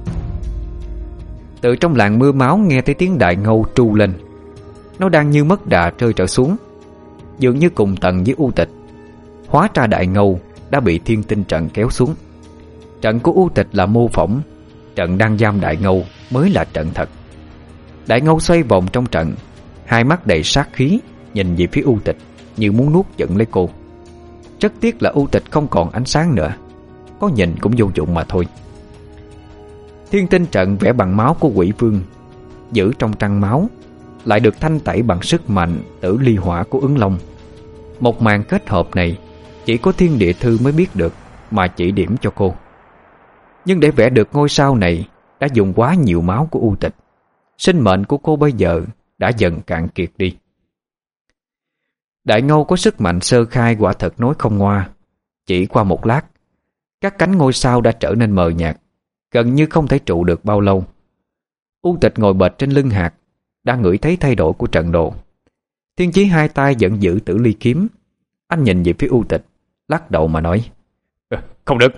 Từ trong làn mưa máu nghe thấy tiếng Đại Ngưu tru lên. Nó đang như mất đà rơi trở xuống, dường như cùng tầng với U Tịch. Hóa ra Đại Ngưu đã bị Thiên Tinh Trận kéo xuống. Trận của U Tịch là mô phỏng, trận đang giam Đại Ngưu mới là trận thật. Đại Ngưu xoay vòng trong trận, hai mắt đầy sát khí nhìn về phía U Tịch như muốn nuốt chửng lấy cô. Rất tiếc là U Tịch không còn ánh sáng nữa, có nhìn cũng vô dụng mà thôi. Thiên Tinh Trận vẽ bằng máu của Quỷ Vương, giữ trong trăng máu, lại được thanh tẩy bằng sức mạnh tử ly hỏa của Ứng Long. Một màn kết hợp này chỉ có Thiên Địa Thư mới biết được, mà chỉ điểm cho cô. Nhưng để vẽ được ngôi sao này đã dùng quá nhiều máu của U Tịch. Sinh mệnh của cô bây giờ đã dần cạn kiệt đi. Đại Ngâu có sức mạnh sơ khai quả thật nói không ngoa. Chỉ qua một lát, các cánh ngôi sao đã trở nên mờ nhạt, gần như không thể trụ được bao lâu. U Tịch ngồi bệt trên lưng hạt, đã ngửi thấy thay đổi của trận đồ. Thiên Chí hai tay vẫn giữ Tử Ly kiếm. Anh nhìn về phía U Tịch, lắc đầu mà nói: Không được.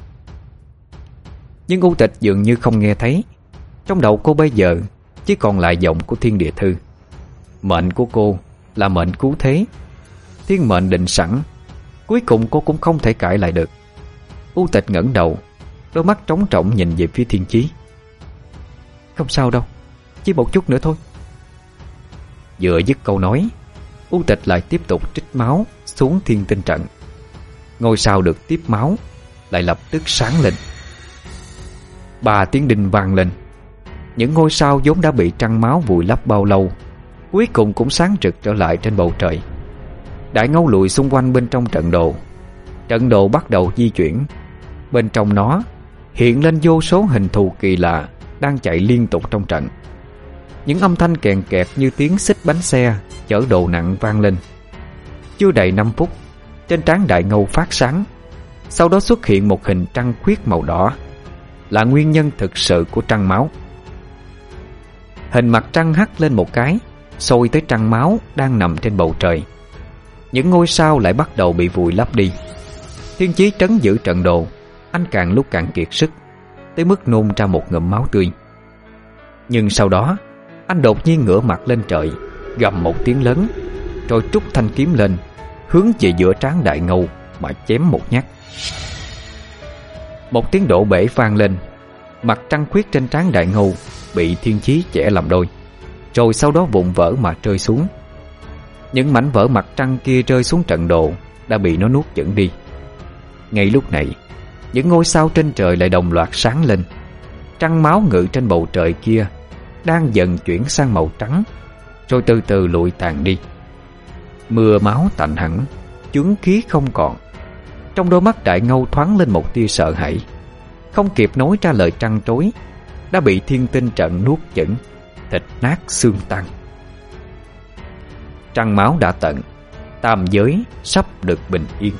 Nhưng U Tịch dường như không nghe thấy. Trong đầu cô bây giờ chỉ còn lại giọng của Thiên Địa Thư. Mệnh của cô là mệnh cứu thế, thiên mệnh định sẵn, cuối cùng cô cũng không thể cãi lại được. U Tịch ngẩng đầu, đôi mắt trống trỏng nhìn về phía Thiên Chí. Không sao đâu, chỉ một chút nữa thôi. Vừa dứt câu nói, U Tịch lại tiếp tục trích máu xuống thiên tinh trận. Ngôi sao được tiếp máu lại lập tức sáng lên. 3 tiếng đinh vang lên. Những ngôi sao vốn đã bị trăng máu vùi lấp bao lâu cuối cùng cũng sáng rực trở lại trên bầu trời. Đại Ngâu lùi xung quanh bên trong trận đồ. Trận đồ bắt đầu di chuyển. Bên trong nó hiện lên vô số hình thù kỳ lạ đang chạy liên tục trong trận. Những âm thanh kèn kẹt như tiếng xích bánh xe chở đồ nặng vang lên. Chưa đầy 5 phút, trên trán Đại Ngâu phát sáng. Sau đó xuất hiện một hình trăng khuyết màu đỏ, là nguyên nhân thực sự của trăng máu. Hình mặt trăng hắt lên một cái, sôi tới trăng máu đang nằm trên bầu trời. Những ngôi sao lại bắt đầu bị vùi lấp đi. Thiên Chí trấn giữ trận đồ. Anh càng lúc càng kiệt sức, tới mức nôn ra một ngụm máu tươi. Nhưng sau đó anh đột nhiên ngửa mặt lên trời, gầm một tiếng lớn, rồi trút thanh kiếm lên, hướng về giữa trán Đại Ngâu mà chém một nhát. Một tiếng đổ bể vang lên. Mặt trăng khuyết trên trán Đại Ngâu bị Thiên Chí chẻ làm đôi, rồi sau đó vụn vỡ mà rơi xuống. Những mảnh vỡ mặt trăng kia rơi xuống trận đồ đã bị nó nuốt chửng đi. Ngay lúc này, những ngôi sao trên trời lại đồng loạt sáng lên. Trăng máu ngự trên bầu trời kia đang dần chuyển sang màu trắng, rồi từ từ lụi tàn đi. Mưa máu tạnh hẳn, chướng khí không còn. Trong đôi mắt Đại Ngâu thoáng lên một tia sợ hãi. Không kịp nói ra lời trăn trối, đã bị thiên tinh trận nuốt chửng, thịt nát xương tan. Trăng máu đã tận, tam giới sắp được bình yên.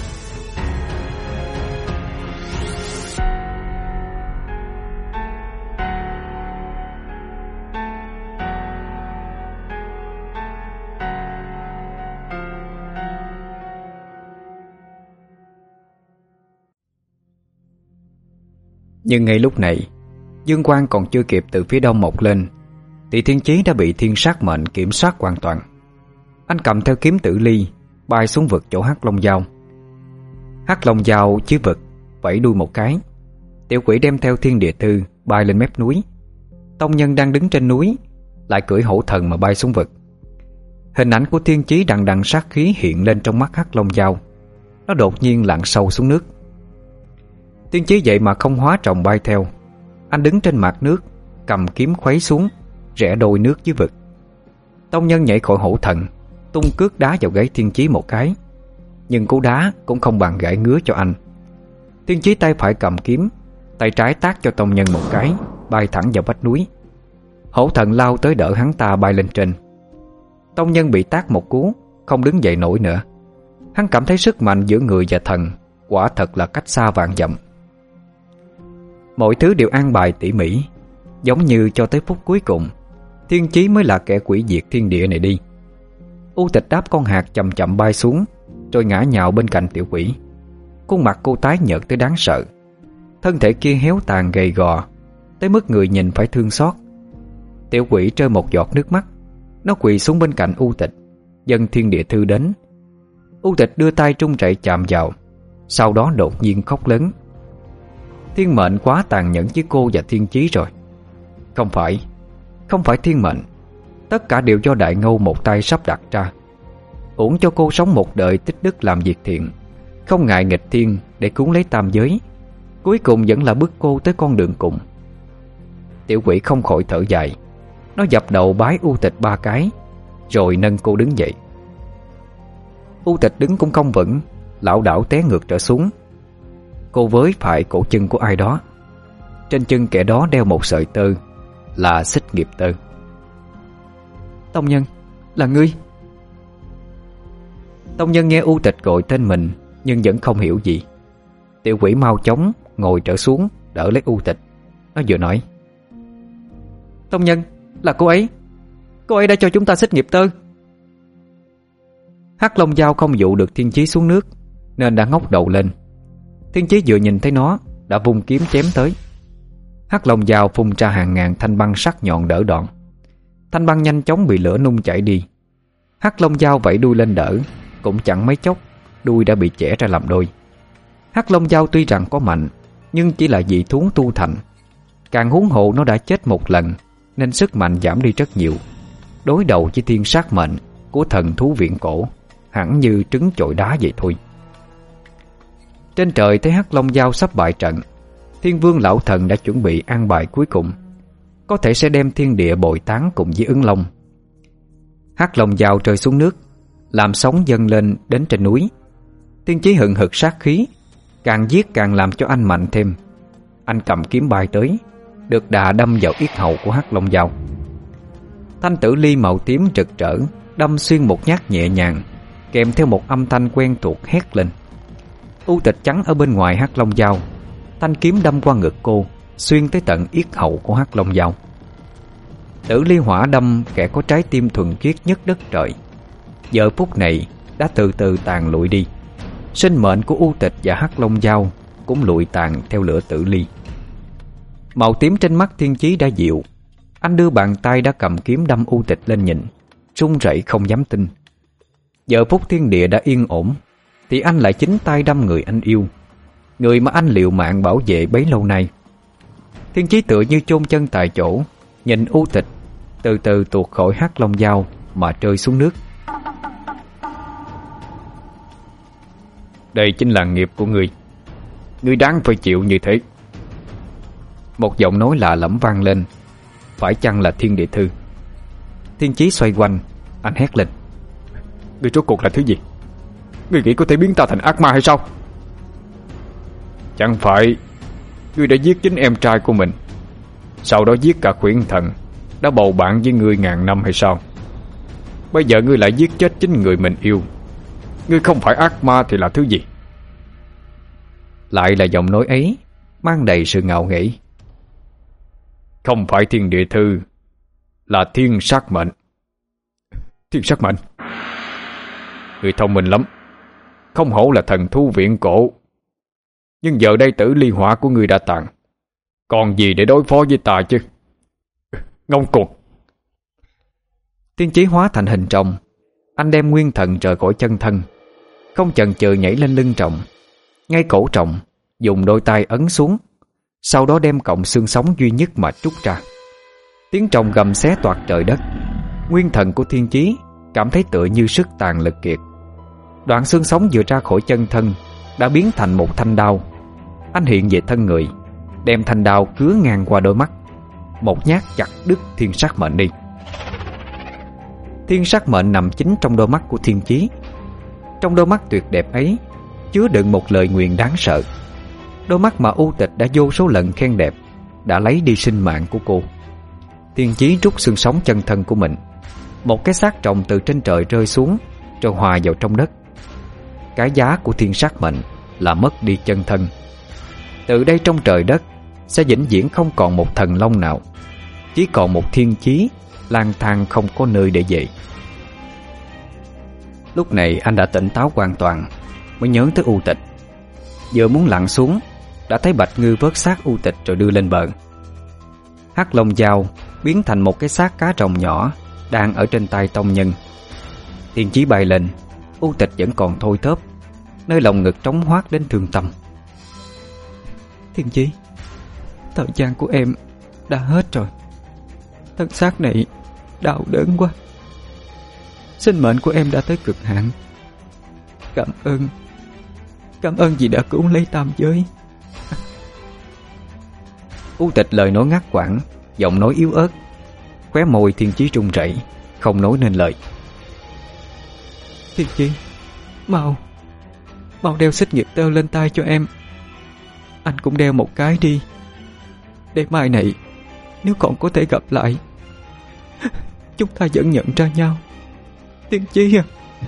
Nhưng ngay lúc này, dương quang còn chưa kịp từ phía đông mọc lên, thì Thiên Chí đã bị thiên sát mệnh kiểm soát hoàn toàn. Anh cầm theo kiếm Tử Ly, bay xuống vực chỗ Hắc Long Dao. Hắc Long Dao chứ vực, vẫy đuôi một cái. Tiểu quỷ đem theo Thiên Địa Thư bay lên mép núi. Tông Nhân đang đứng trên núi lại cưỡi hổ thần mà bay xuống vực. Hình ảnh của Thiên Chí đằng đằng sát khí hiện lên trong mắt Hắc Long Dao. Nó đột nhiên lặn sâu xuống nước. Thiên Chí vậy mà không hóa tròng bay theo. Anh đứng trên mặt nước, cầm kiếm khuấy xuống, rẽ đôi nước dưới vực. Tông Nhân nhảy khỏi hổ thần, tung cước đá vào gáy Thiên Chí một cái. Nhưng cú đá cũng không bằng gãi ngứa cho anh. Thiên Chí tay phải cầm kiếm, tay trái tát cho Tông Nhân một cái, bay thẳng vào vách núi. Hổ thần lao tới đỡ hắn ta bay lên trên. Tông Nhân bị tát một cú, không đứng dậy nổi nữa. Hắn cảm thấy sức mạnh giữa người và thần quả thật là cách xa vạn dặm. Mọi thứ đều an bài tỉ mỉ, giống như cho tới phút cuối cùng Thiên Chí mới là kẻ quỷ diệt thiên địa này đi. U Tịch đáp con hạt chậm chậm bay xuống, rồi ngã nhào bên cạnh tiểu quỷ. Khuôn mặt cô tái nhợt tới đáng sợ. Thân thể kia héo tàn gầy gò tới mức người nhìn phải thương xót. Tiểu quỷ rơi một giọt nước mắt. Nó quỳ xuống bên cạnh U Tịch, dâng Thiên Địa Thư đến. U Tịch đưa tay trung chảy chạm vào, sau đó đột nhiên khóc lớn. Thiên mệnh quá tàn nhẫn với cô và Thiên Chí rồi. Không phải thiên mệnh. Tất cả đều do Đại Ngâu một tay sắp đặt ra. Uổng cho cô sống một đời tích đức làm việc thiện, không ngại nghịch thiên để cứu lấy tam giới, cuối cùng vẫn là bước cô tới con đường cùng. Tiểu quỷ không khỏi thở dài. Nó dập đầu bái U Tịch 3 cái, rồi nâng cô đứng dậy. U Tịch đứng cũng không vững, lảo đảo té ngược trở xuống. Cô với phải cổ chân của ai đó. Trên chân kẻ đó đeo một sợi tơ, là xích nghiệp tơ. Tông Nhân, là ngươi. Tông Nhân nghe U Tịch gọi tên mình nhưng vẫn không hiểu gì. Tiểu quỷ mau chóng ngồi trở xuống đỡ lấy U Tịch. Nó vừa nói: Tông Nhân, là cô ấy. Cô ấy đã cho chúng ta xích nghiệp tơ. Hắc Long Dao không dụ được Thiên Chí xuống nước nên đã ngóc đầu lên. Thiên Chí vừa nhìn thấy nó đã vung kiếm chém tới. Hắc Long Dao phun ra hàng ngàn thanh băng sắc nhọn đỡ đòn. Thanh băng nhanh chóng bị lửa nung chảy đi. Hắc Long Dao vẫy đuôi lên đỡ, cũng chẳng mấy chốc đuôi đã bị chẻ ra làm đôi. Hắc Long Dao tuy rằng có mạnh nhưng chỉ là dị thú tu thành, càng huống hộ nó đã chết một lần nên sức mạnh giảm đi rất nhiều. Đối đầu với thiên sát mệnh của thần thú viễn cổ hẳn như trứng chọi đá vậy thôi. Trên trời thấy Hắc Long Dao sắp bại trận, Thiên Vương lão thần đã chuẩn bị an bài cuối cùng, có thể sẽ đem thiên địa bồi tán cùng với Ứng Long. Hắc Long Dao rơi xuống nước, làm sóng dâng lên đến trên núi. Thiên Chí hừng hực sát khí, càng giết càng làm cho anh mạnh thêm. Anh cầm kiếm bay tới, được đà đâm vào yết hầu của Hắc Long Dao. Thanh tử ly màu tím rực rỡ đâm xuyên một nhát nhẹ nhàng, kèm theo một âm thanh quen thuộc hét lên. U Tịch trắng ở bên ngoài Hắc Long Dao, thanh kiếm đâm qua ngực cô, xuyên tới tận yết hầu của Hắc Long Dao. Tử ly hỏa đâm kẻ có trái tim thuần khiết nhất đất trời, giờ phút này đã từ từ tàn lụi đi. Sinh mệnh của U Tịch và Hắc Long Dao cũng lụi tàn theo lửa tử ly. Màu tím trên mắt Thiên Chí đã dịu. Anh đưa bàn tay đã cầm kiếm đâm U Tịch lên nhìn, run rẩy không dám tin. Giờ phút thiên địa đã yên ổn thì anh lại chính tay đâm người anh yêu, người mà anh liều mạng bảo vệ bấy lâu nay. Thiên Chí tựa như chôn chân tại chỗ, nhìn U Tịch từ từ tuột khỏi Hắc Long Dao mà rơi xuống nước. Đây chính là nghiệp của ngươi, ngươi đáng phải chịu như thế. Một giọng nói lạ lẫm vang lên. Phải chăng là Thiên Địa Thư? Thiên Chí xoay quanh, anh hét lên: Ngươi rốt cuộc là thứ gì? Ngươi nghĩ có thể biến ta thành ác ma hay sao? Chẳng phải ngươi đã giết chính em trai của mình, sau đó giết cả khuyển thần đã bầu bạn với ngươi ngàn năm hay sao? Bây giờ ngươi lại giết chết chính người mình yêu. Ngươi không phải ác ma thì là thứ gì? Lại là giọng nói ấy, mang đầy sự ngạo nghễ. Không phải Thiên Địa Thư, là Thiên Sát Mệnh. Thiên Sát Mệnh? Ngươi thông minh lắm, không hổ là thần thú viễn cổ. Nhưng giờ đây tử ly hỏa của ngươi đã tàn, còn gì để đối phó với ta chứ? Ngông cuồng! Thiên Chí hóa thành hình rồng. Anh đem nguyên thần rời khỏi chân thân, không chần chừ nhảy lên lưng rồng. Ngay cổ rồng dùng đôi tay ấn xuống, sau đó đem cọng xương sống duy nhất mà trút ra. Tiếng rồng gầm xé toạc trời đất. Nguyên thần của Thiên Chí cảm thấy tựa như sức tàn lực kiệt. Đoạn xương sống vừa ra khỏi chân thân đã biến thành một thanh đao. Anh hiện về thân người, đem thanh đao cứa ngang qua đôi mắt, một nhát chặt đứt Thiên Sát Mệnh đi. Thiên Sát Mệnh nằm chính trong đôi mắt của Thiên Chí. Trong đôi mắt tuyệt đẹp ấy chứa đựng một lời nguyền đáng sợ. Đôi mắt mà U Tịch đã vô số lần khen đẹp đã lấy đi sinh mạng của cô. Thiên Chí rút xương sống chân thân của mình. Một cái xác rồng từ trên trời rơi xuống, rồi hòa vào trong đất. Cái giá của Thiên Sát Mệnh là mất đi chân thân. Từ đây trong trời đất sẽ vĩnh viễn không còn một thần long nào, chỉ còn một Thiên Chí lang thang không có nơi để về. Lúc này anh đã tỉnh táo hoàn toàn, mới nhớ tới U Tịch. Vừa muốn lặn xuống đã thấy Bạch Ngư vớt xác U Tịch rồi đưa lên bờ. Hắc Long Dao biến thành một cái xác cá rồng nhỏ đang ở trên tay tông nhân. Thiên Chí bay lên, U Tịch vẫn còn thôi thóp, nơi lòng ngực trống hoác đến thương tâm. Thiên Chí, thời gian của em đã hết rồi. Thân xác này đau đớn quá. Sinh mệnh của em đã tới cực hạn. Cảm ơn vì đã cứu lấy tam giới. U Tịch lời nói ngắt quãng, giọng nói yếu ớt. Khóe môi Thiên Chí run rẩy, không nói nên lời. Thiên Chí, Mau đeo xích nghiệp tơ lên tay cho em. Anh cũng đeo một cái đi, để mai này nếu còn có thể gặp lại, chúng ta vẫn nhận ra nhau. Tiên Chí à.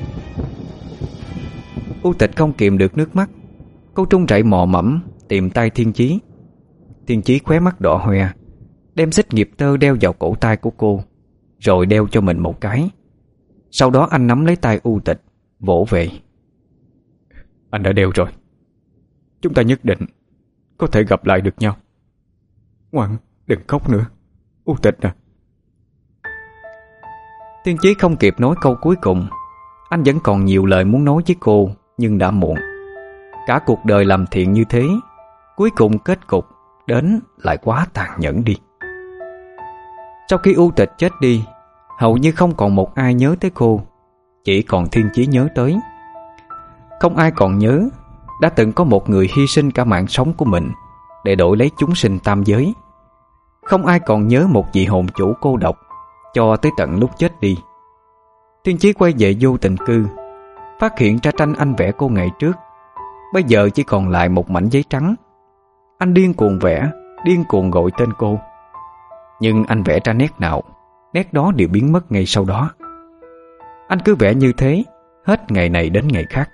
U Tịch không kìm được nước mắt. Cô trung rẩy mò mẫm tìm tay Thiên Chí. Thiên Chí khóe mắt đỏ hoe, đem xích nghiệp tơ đeo vào cổ tay của cô, rồi đeo cho mình một cái. Sau đó anh nắm lấy tay U Tịch, vỗ về. Anh đã đeo rồi, chúng ta nhất định có thể gặp lại được nhau. Ngoan, đừng khóc nữa, U Tịch à. Thiên Chí không kịp nói câu cuối cùng. Anh vẫn còn nhiều lời muốn nói với cô, nhưng đã muộn. Cả cuộc đời làm thiện như thế, cuối cùng kết cục đến lại quá tàn nhẫn đi. Sau khi U Tịch chết đi, hầu như không còn một ai nhớ tới cô, chỉ còn Thiên Chí nhớ tới. Không ai còn nhớ đã từng có một người hy sinh cả mạng sống của mình để đổi lấy chúng sinh tam giới. Không ai còn nhớ một vị hồn chủ cô độc cho tới tận lúc chết đi. Thiên Chí quay về vô tình cư, phát hiện ra tranh anh vẽ cô ngày trước bây giờ chỉ còn lại một mảnh giấy trắng. Anh điên cuồng vẽ, điên cuồng gọi tên cô, nhưng anh vẽ ra nét nào, nét đó đều biến mất ngay sau đó. Anh cứ vẽ như thế, hết ngày này đến ngày khác.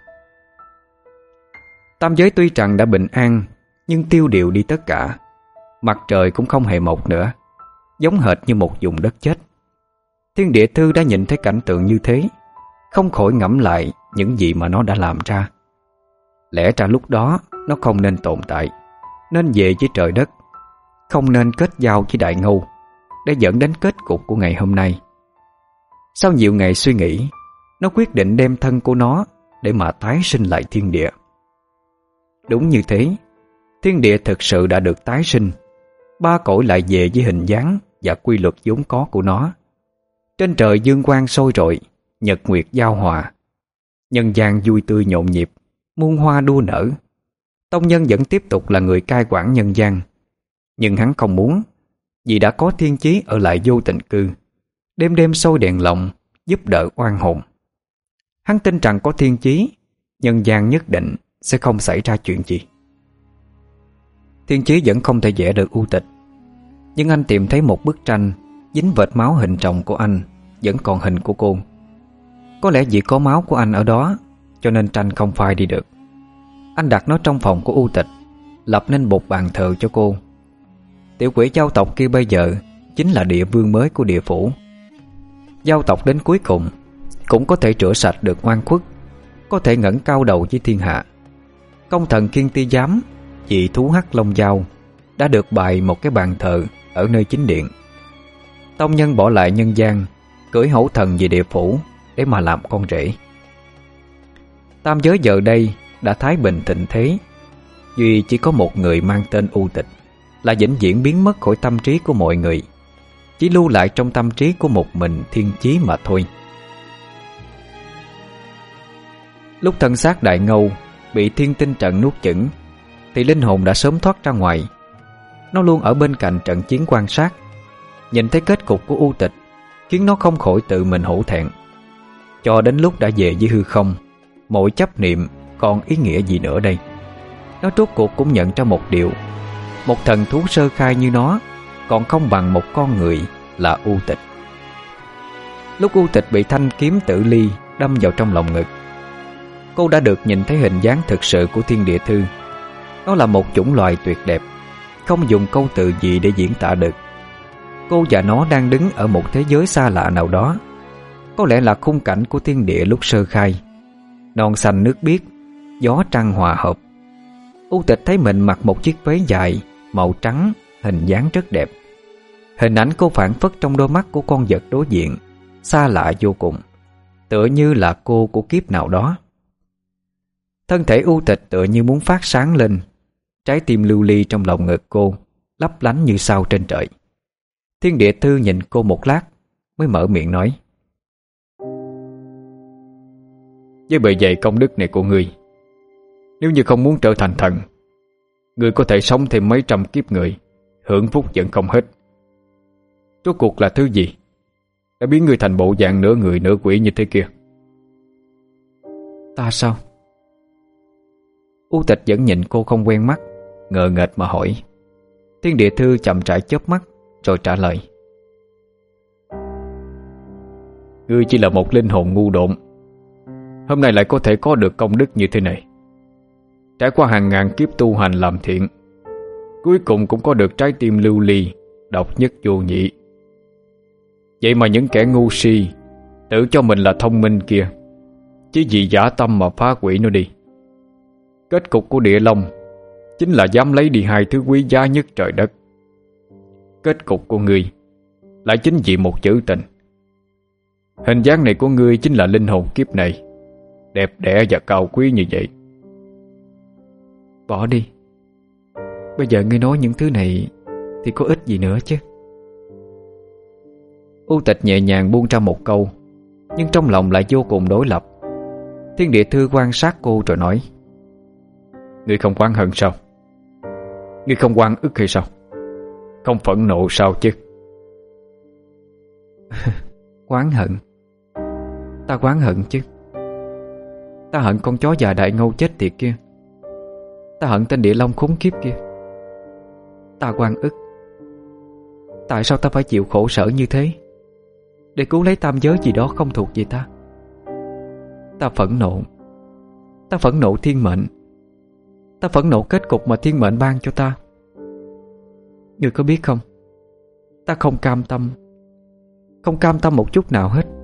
Tam giới tuy rằng đã bình an, nhưng tiêu điều đi tất cả. Mặt trời cũng không hề mọc nữa, giống hệt như một vùng đất chết. Thiên Địa Thư đã nhìn thấy cảnh tượng như thế, không khỏi ngẫm lại những gì mà nó đã làm ra. Lẽ ra lúc đó nó không nên tồn tại, nên về với trời đất, không nên kết giao với Đại Ngâu, để dẫn đến kết cục của ngày hôm nay. Sau nhiều ngày suy nghĩ, nó quyết định đem thân của nó để mà tái sinh lại thiên địa. Đúng như thế, thiên địa thực sự đã được tái sinh. Ba cõi lại về với hình dáng và quy luật vốn có của nó. Trên trời dương quang sôi rọi, nhật nguyệt giao hòa, nhân gian vui tươi nhộn nhịp, muôn hoa đua nở. Tông Nhân vẫn tiếp tục là người cai quản nhân gian, nhưng hắn không muốn, vì đã có Thiên Chí ở lại vô tình cư, đêm đêm sôi đèn lồng giúp đỡ oan hồn. Hắn tin rằng có Thiên Chí, nhân gian nhất định sẽ không xảy ra chuyện gì. Thiên Chí vẫn không thể vẽ được U Tịch, nhưng anh tìm thấy một bức tranh dính vệt máu hình tròng của anh, vẫn còn hình của cô. Có lẽ vì có máu của anh ở đó, cho nên tranh không phai đi được. Anh đặt nó trong phòng của U Tịch, lập nên một bàn thờ cho cô. Tiểu quỷ giao tộc kia bây giờ chính là địa vương mới của địa phủ. Giao tộc đến cuối cùng cũng có thể rửa sạch được oan khuất, có thể ngẩng cao đầu với thiên hạ. Công thần Kiên Ti Giám, vị thú hắc long dao, đã được bày một cái bàn thờ ở nơi chính điện. Tông Nhân bỏ lại nhân gian, cưỡi hổ thần về địa phủ để mà làm con rể. Tam giới giờ đây đã thái bình thịnh thế, duy chỉ có một người mang tên U Tịch là vĩnh viễn biến mất khỏi tâm trí của mọi người, chỉ lưu lại trong tâm trí của một mình Thiên Chí mà thôi. Lúc thân xác Đại Ngâu bị thiên tinh trận nuốt chửng, thì linh hồn đã sớm thoát ra ngoài. Nó luôn ở bên cạnh trận chiến quan sát, nhìn thấy kết cục của U Tịch khiến nó không khỏi tự mình hổ thẹn. Cho đến lúc đã về với hư không, mọi chấp niệm còn ý nghĩa gì nữa đây? Nó rốt cuộc cũng nhận ra một điều: một thần thú sơ khai như nó còn không bằng một con người là U Tịch. Lúc U Tịch bị thanh kiếm Tử Ly đâm vào trong lòng ngực, cô đã được nhìn thấy hình dáng thực sự của Thiên Địa Thư. Nó là một chủng loài tuyệt đẹp, không dùng câu từ gì để diễn tả được. Cô và nó đang đứng ở một thế giới xa lạ nào đó, có lẽ là khung cảnh của thiên địa lúc sơ khai. Non xanh nước biếc, gió trăng hòa hợp. U Tịch thấy mình mặc một chiếc váy dài màu trắng, hình dáng rất đẹp. Hình ảnh cô phản phất trong đôi mắt của con vật đối diện, xa lạ vô cùng, tựa như là cô của kiếp nào đó. Thân thể U Tịch tựa như muốn phát sáng lên, trái tim lưu ly trong lòng ngực cô lấp lánh như sao trên trời. Thiên Địa Thư nhìn cô một lát mới mở miệng nói: với bề dày công đức này của ngươi, nếu như không muốn trở thành thần, ngươi có thể sống thêm mấy trăm kiếp người, hưởng phúc vẫn không hết. Rốt cuộc là thứ gì đã biến ngươi thành bộ dạng nửa người nửa quỷ như thế kia? Ta sao? U Tịch vẫn nhìn cô không quen mắt, ngờ nghệch mà hỏi. Thiên Địa Thư chậm rãi chớp mắt rồi trả lời. Ngươi chỉ là một linh hồn ngu độn, hôm nay lại có thể có được công đức như thế này. Trải qua hàng ngàn kiếp tu hành làm thiện, cuối cùng cũng có được trái tim lưu ly, độc nhất vô nhị. Vậy mà những kẻ ngu si tự cho mình là thông minh kia, chỉ vì dã tâm mà phá hủy nó đi. Kết cục của Địa Long chính là dám lấy đi hai thứ quý giá nhất trời đất. Kết cục của ngươi lại chính vì một chữ tình. Hình dáng này của ngươi chính là linh hồn kiếp này, đẹp đẽ và cao quý như vậy. Bỏ đi. Bây giờ ngươi nói những thứ này thì có ích gì nữa chứ? U Tịch nhẹ nhàng buông ra một câu, nhưng trong lòng lại vô cùng đối lập. Thiên Địa Thư quan sát cô rồi nói. Ngươi không oán hận sao? Ngươi không oan ức hay sao? Không phẫn nộ sao chứ? Oán hận? Ta oán hận chứ. Ta hận con chó già Đại Ngâu chết tiệt kia. Ta hận tên Địa Long khốn kiếp kia. Ta oan ức. Tại sao ta phải chịu khổ sở như thế để cứu lấy tam giới gì đó không thuộc về ta? Ta phẫn nộ. Ta phẫn nộ thiên mệnh. Ta phẫn nộ kết cục mà thiên mệnh ban cho ta. Ngươi có biết không, ta không cam tâm. Không cam tâm một chút nào hết.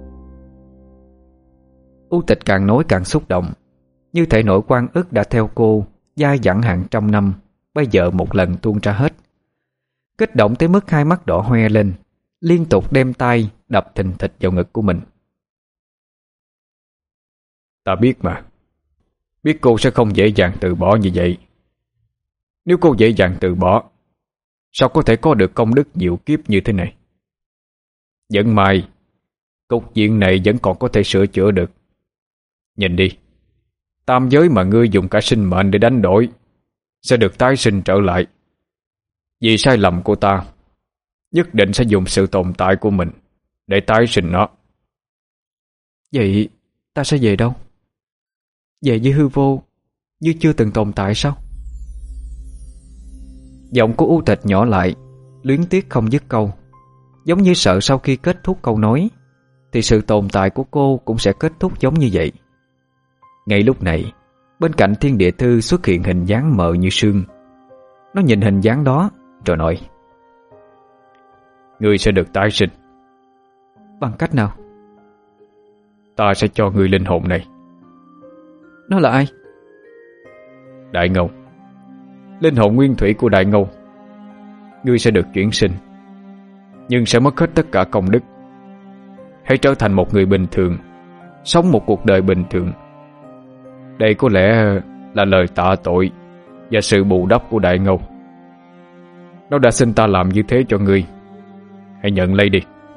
U Tịch càng nói càng xúc động, như thể nỗi oan ức đã theo cô dai dẳng hàng trăm năm, bây giờ một lần tuôn ra hết. Kích động tới mức hai mắt đỏ hoe lên, liên tục đem tay đập thình thịch vào ngực của mình. Ta biết mà. Biết cô sẽ không dễ dàng từ bỏ như vậy. Nếu cô dễ dàng từ bỏ, sao có thể có được công đức nhiều kiếp như thế này? Vẫn may cục diện này vẫn còn có thể sửa chữa được. Nhìn đi, tam giới mà ngươi dùng cả sinh mệnh để đánh đổi sẽ được tái sinh trở lại. Vì sai lầm của ta, nhất định sẽ dùng sự tồn tại của mình để tái sinh nó. Vậy ta sẽ về đâu? Về với hư vô như chưa từng tồn tại sao? Giọng của U Tịch nhỏ lại, luyến tiếc không dứt câu, giống như sợ sau khi kết thúc câu nói thì sự tồn tại của cô cũng sẽ kết thúc giống như vậy. Ngay lúc này, bên cạnh Thiên Địa Thư xuất hiện hình dáng mờ như sương. Nó nhìn hình dáng đó rồi nói. Ngươi sẽ được tái sinh. Bằng cách nào? Ta sẽ cho ngươi linh hồn này. Nó là ai? Đại Ngâu, linh hồn nguyên thủy của Đại Ngâu. Ngươi sẽ được chuyển sinh, nhưng sẽ mất hết tất cả công đức. Hãy trở thành một người bình thường, sống một cuộc đời bình thường. Đây có lẽ là lời tạ tội và sự bù đắp của Đại Ngâu. Nó đã xin ta làm như thế cho ngươi. Hãy nhận lấy đi.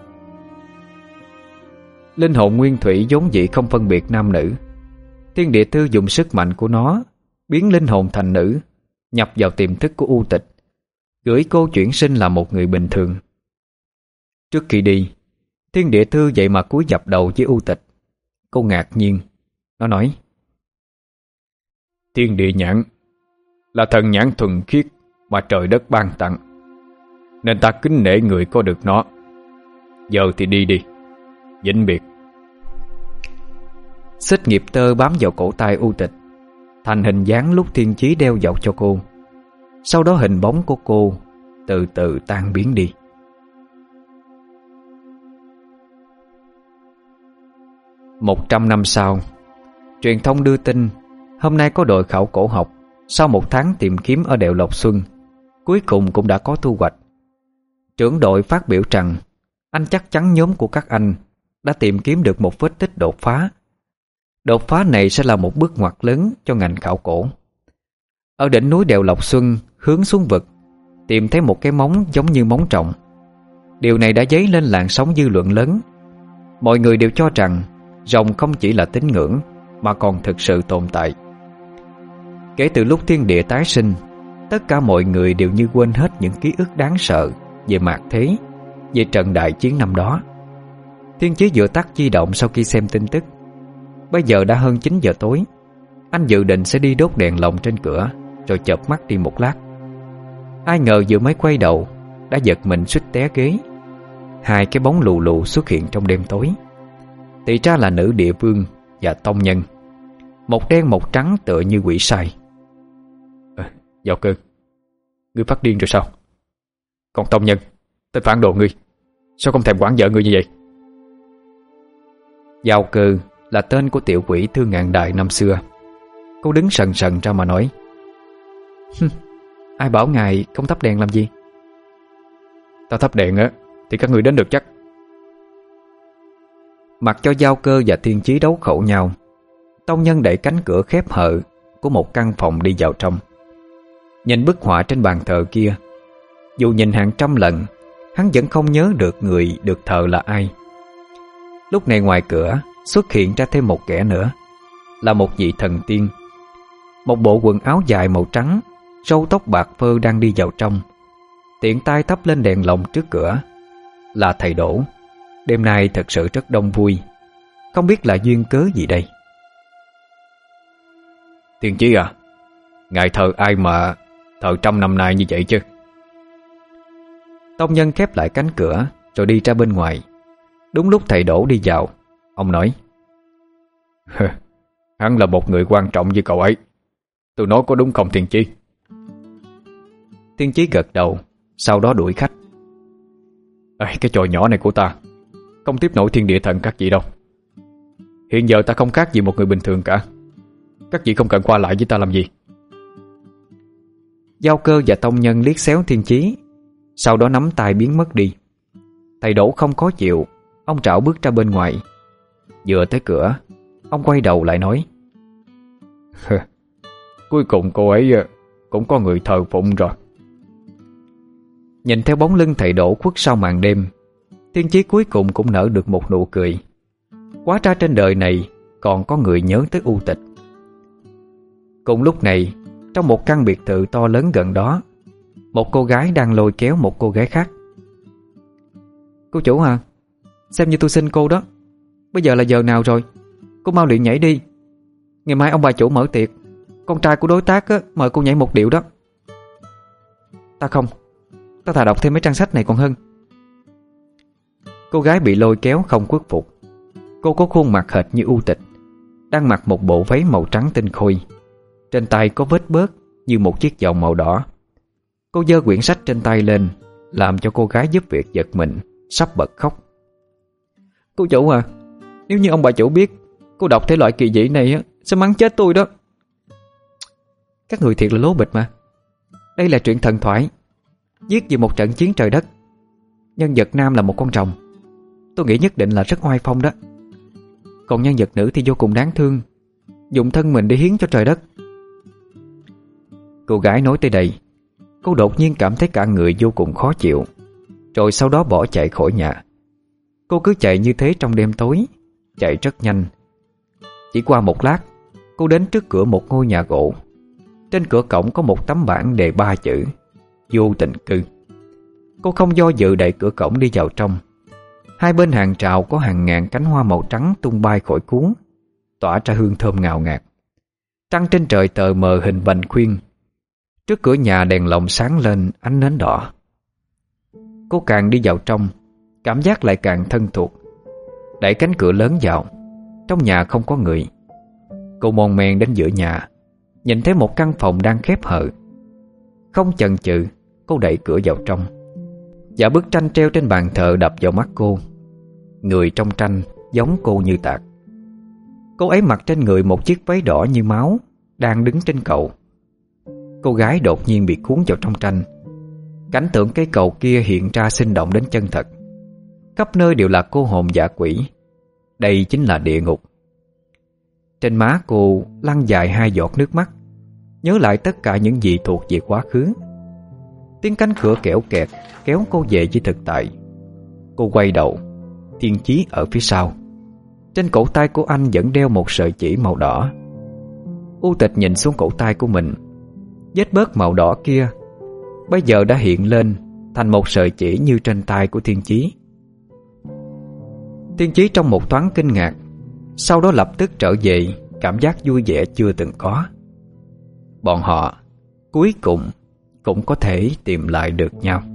Linh hồn nguyên thủy vốn dĩ không phân biệt nam nữ. Thiên Địa Thư dùng sức mạnh của nó biến linh hồn thành nữ, nhập vào tiềm thức của U Tịch, gửi cô chuyển sinh là một người bình thường. Trước khi đi, Thiên Địa Thư vậy mà cúi dập đầu với U Tịch. Cô ngạc nhiên. Nó nói. Thiên địa nhãn là thần nhãn thuần khiết mà trời đất ban tặng, nên ta kính nể người có được nó. Giờ thì đi đi. Vĩnh biệt. Xích nghiệp tơ bám vào cổ tay U Tịch, thành hình dáng lúc Thiên Chí đeo vào cho cô. Sau đó hình bóng của cô từ từ tan biến đi. Một 100 năm sau, truyền thông đưa tin hôm nay có đội khảo cổ học sau một tháng tìm kiếm ở đèo Lộc Xuân, cuối cùng cũng đã có thu hoạch. Trưởng đội phát biểu rằng anh chắc chắn nhóm của các anh đã tìm kiếm được một vết tích đột phá. Đột phá này sẽ là một bước ngoặt lớn cho ngành khảo cổ. Ở đỉnh núi đèo Lộc Xuân hướng xuống vực, tìm thấy một cái móng giống như móng trọng. Điều này đã dấy lên làn sóng dư luận lớn. Mọi người đều cho rằng rồng không chỉ là tín ngưỡng mà còn thực sự tồn tại. Kể từ lúc thiên địa tái sinh, tất cả mọi người đều như quên hết những ký ức đáng sợ về mạt thế, về trận đại chiến năm đó. Thiên Chí vừa tắt di động sau khi xem tin tức. Bây giờ đã hơn 9 giờ tối. Anh dự định sẽ đi đốt đèn lồng trên cửa, rồi chợp mắt đi một lát. Ai ngờ vừa mới quay đầu đã giật mình suýt té ghế. Hai cái bóng lù lù xuất hiện trong đêm tối. Thì ra là nữ địa vương và tông nhân, một đen một trắng tựa như quỷ sai. Giao Cơ, ngươi phát điên rồi sao? Còn tông nhân, tên phản đồ ngươi, sao không thèm quản vợ ngươi như vậy? Giao Cơ là tên của tiểu quỷ Thương Ngạn Đài năm xưa. Cô đứng sần sần ra mà nói: Ai bảo ngài không thắp đèn làm gì? Ta thắp đèn á thì các ngươi đến được chắc. Mặc cho Giao Cơ và Thiên Chí đấu khẩu nhau, tông nhân đẩy cánh cửa khép hờ của một căn phòng đi vào trong. Nhìn bức họa trên bàn thờ kia, dù nhìn hàng trăm lần, hắn vẫn không nhớ được người được thờ là ai. Lúc này ngoài cửa xuất hiện ra thêm một kẻ nữa, là một vị thần tiên. Một bộ quần áo dài màu trắng, râu tóc bạc phơ đang đi vào trong, tiện tay thắp lên đèn lồng trước cửa. Là thầy Đỗ. Đêm nay thật sự rất đông vui. Không biết là duyên cớ gì đây. Thiên Chí à, ngài thờ ai mà thờ trăm năm nay như vậy chứ? Tông nhân khép lại cánh cửa rồi đi ra bên ngoài. Đúng lúc thầy Đỗ đi vào, ông nói: Hắn là một người quan trọng với cậu ấy. Tôi nói có đúng không Thiên Chí? Thiên Chí gật đầu, sau đó đuổi khách. Cái trò nhỏ này của ta không tiếp nổi thiên địa thần các vị đâu. Hiện giờ ta không khác gì một người bình thường cả. Các vị không cần qua lại với ta làm gì. Giao Cơ và tông nhân liếc xéo Thiên Chí, sau đó nắm tay biến mất đi. Thầy Đỗ không khó chịu, ông trảo bước ra bên ngoài. Vừa tới cửa, ông quay đầu lại nói: Cuối cùng cô ấy cũng có người thờ phụng rồi. Nhìn theo bóng lưng thầy Đỗ khuất sau màn đêm, Thiên Chí cuối cùng cũng nở được một nụ cười. Hóa ra trên đời này còn có người nhớ tới U Tịch. Cùng lúc này, trong một căn biệt thự to lớn gần đó, một cô gái đang lôi kéo một cô gái khác. Cô chủ à, xem như tôi xin cô đó. Bây giờ là giờ nào rồi? Cô mau luyện nhảy đi. Ngày mai ông bà chủ mở tiệc, con trai của đối tác á, mời cô nhảy một điệu đó. Ta không, ta thà đọc thêm mấy trang sách này còn hơn. Cô gái bị lôi kéo không khuất phục. Cô có khuôn mặt hệt như U Tịch, đang mặc một bộ váy màu trắng tinh khôi. Trên tay có vết bớt như một chiếc vòng màu đỏ. Cô giơ quyển sách trên tay lên, làm cho cô gái giúp việc giật mình, sắp bật khóc. Cô chủ à, nếu như ông bà chủ biết cô đọc thể loại kỳ dị này á, sẽ mắng chết tôi đó. Các người thiệt là lố bịch mà. Đây là truyện thần thoại, viết về một trận chiến trời đất. Nhân vật nam là một con rồng. Tôi nghĩ nhất định là rất oai phong đó. Còn nhân vật nữ thì vô cùng đáng thương, dùng thân mình để hiến cho trời đất. Cô gái nói tới đây, cô đột nhiên cảm thấy cả người vô cùng khó chịu, rồi sau đó bỏ chạy khỏi nhà. Cô cứ chạy như thế trong đêm tối, chạy rất nhanh. Chỉ qua một lát, cô đến trước cửa một ngôi nhà gỗ. Trên cửa cổng có một tấm bảng đề 3 chữ: Vô Tình Cư. Cô không do dự đẩy cửa cổng đi vào trong. Hai bên hàng rào có hàng ngàn cánh hoa màu trắng tung bay khỏi cuốn, tỏa ra hương thơm ngào ngạt. Trăng trên trời tờ mờ hình vành khuyên. Trước cửa nhà đèn lồng sáng lên ánh nến đỏ. Cô càng đi vào trong, cảm giác lại càng thân thuộc. Đẩy cánh cửa lớn vào. Trong nhà không có người. Cô mòn men đến giữa nhà, nhìn thấy một căn phòng đang khép hờ. Không chần chừ, cô đẩy cửa vào trong. Và bức tranh treo trên bàn thờ đập vào mắt cô. Người trong tranh giống cô như tạc. Cô ấy mặc trên người một chiếc váy đỏ như máu, đang đứng trên cầu. Cô gái đột nhiên bị cuốn vào trong tranh. Cảnh tượng cây cầu kia hiện ra sinh động đến chân thật. Khắp nơi đều là cô hồn dã quỷ. Đây chính là địa ngục. Trên má cô lăn dài 2 giọt nước mắt, nhớ lại tất cả những gì thuộc về quá khứ. Tiếng cánh cửa kẽo kẹt kéo cô về với thực tại. Cô quay đầu, Thiên Chí ở phía sau. Trên cổ tay của anh vẫn đeo một sợi chỉ màu đỏ. U Tịch nhìn xuống cổ tay của mình. Vết bớt màu đỏ kia bây giờ đã hiện lên thành một sợi chỉ như trên tay của Thiên Chí. Thiên Chí trong một thoáng kinh ngạc, sau đó lập tức trở về cảm giác vui vẻ chưa từng có. Bọn họ cuối cùng cũng có thể tìm lại được nhau.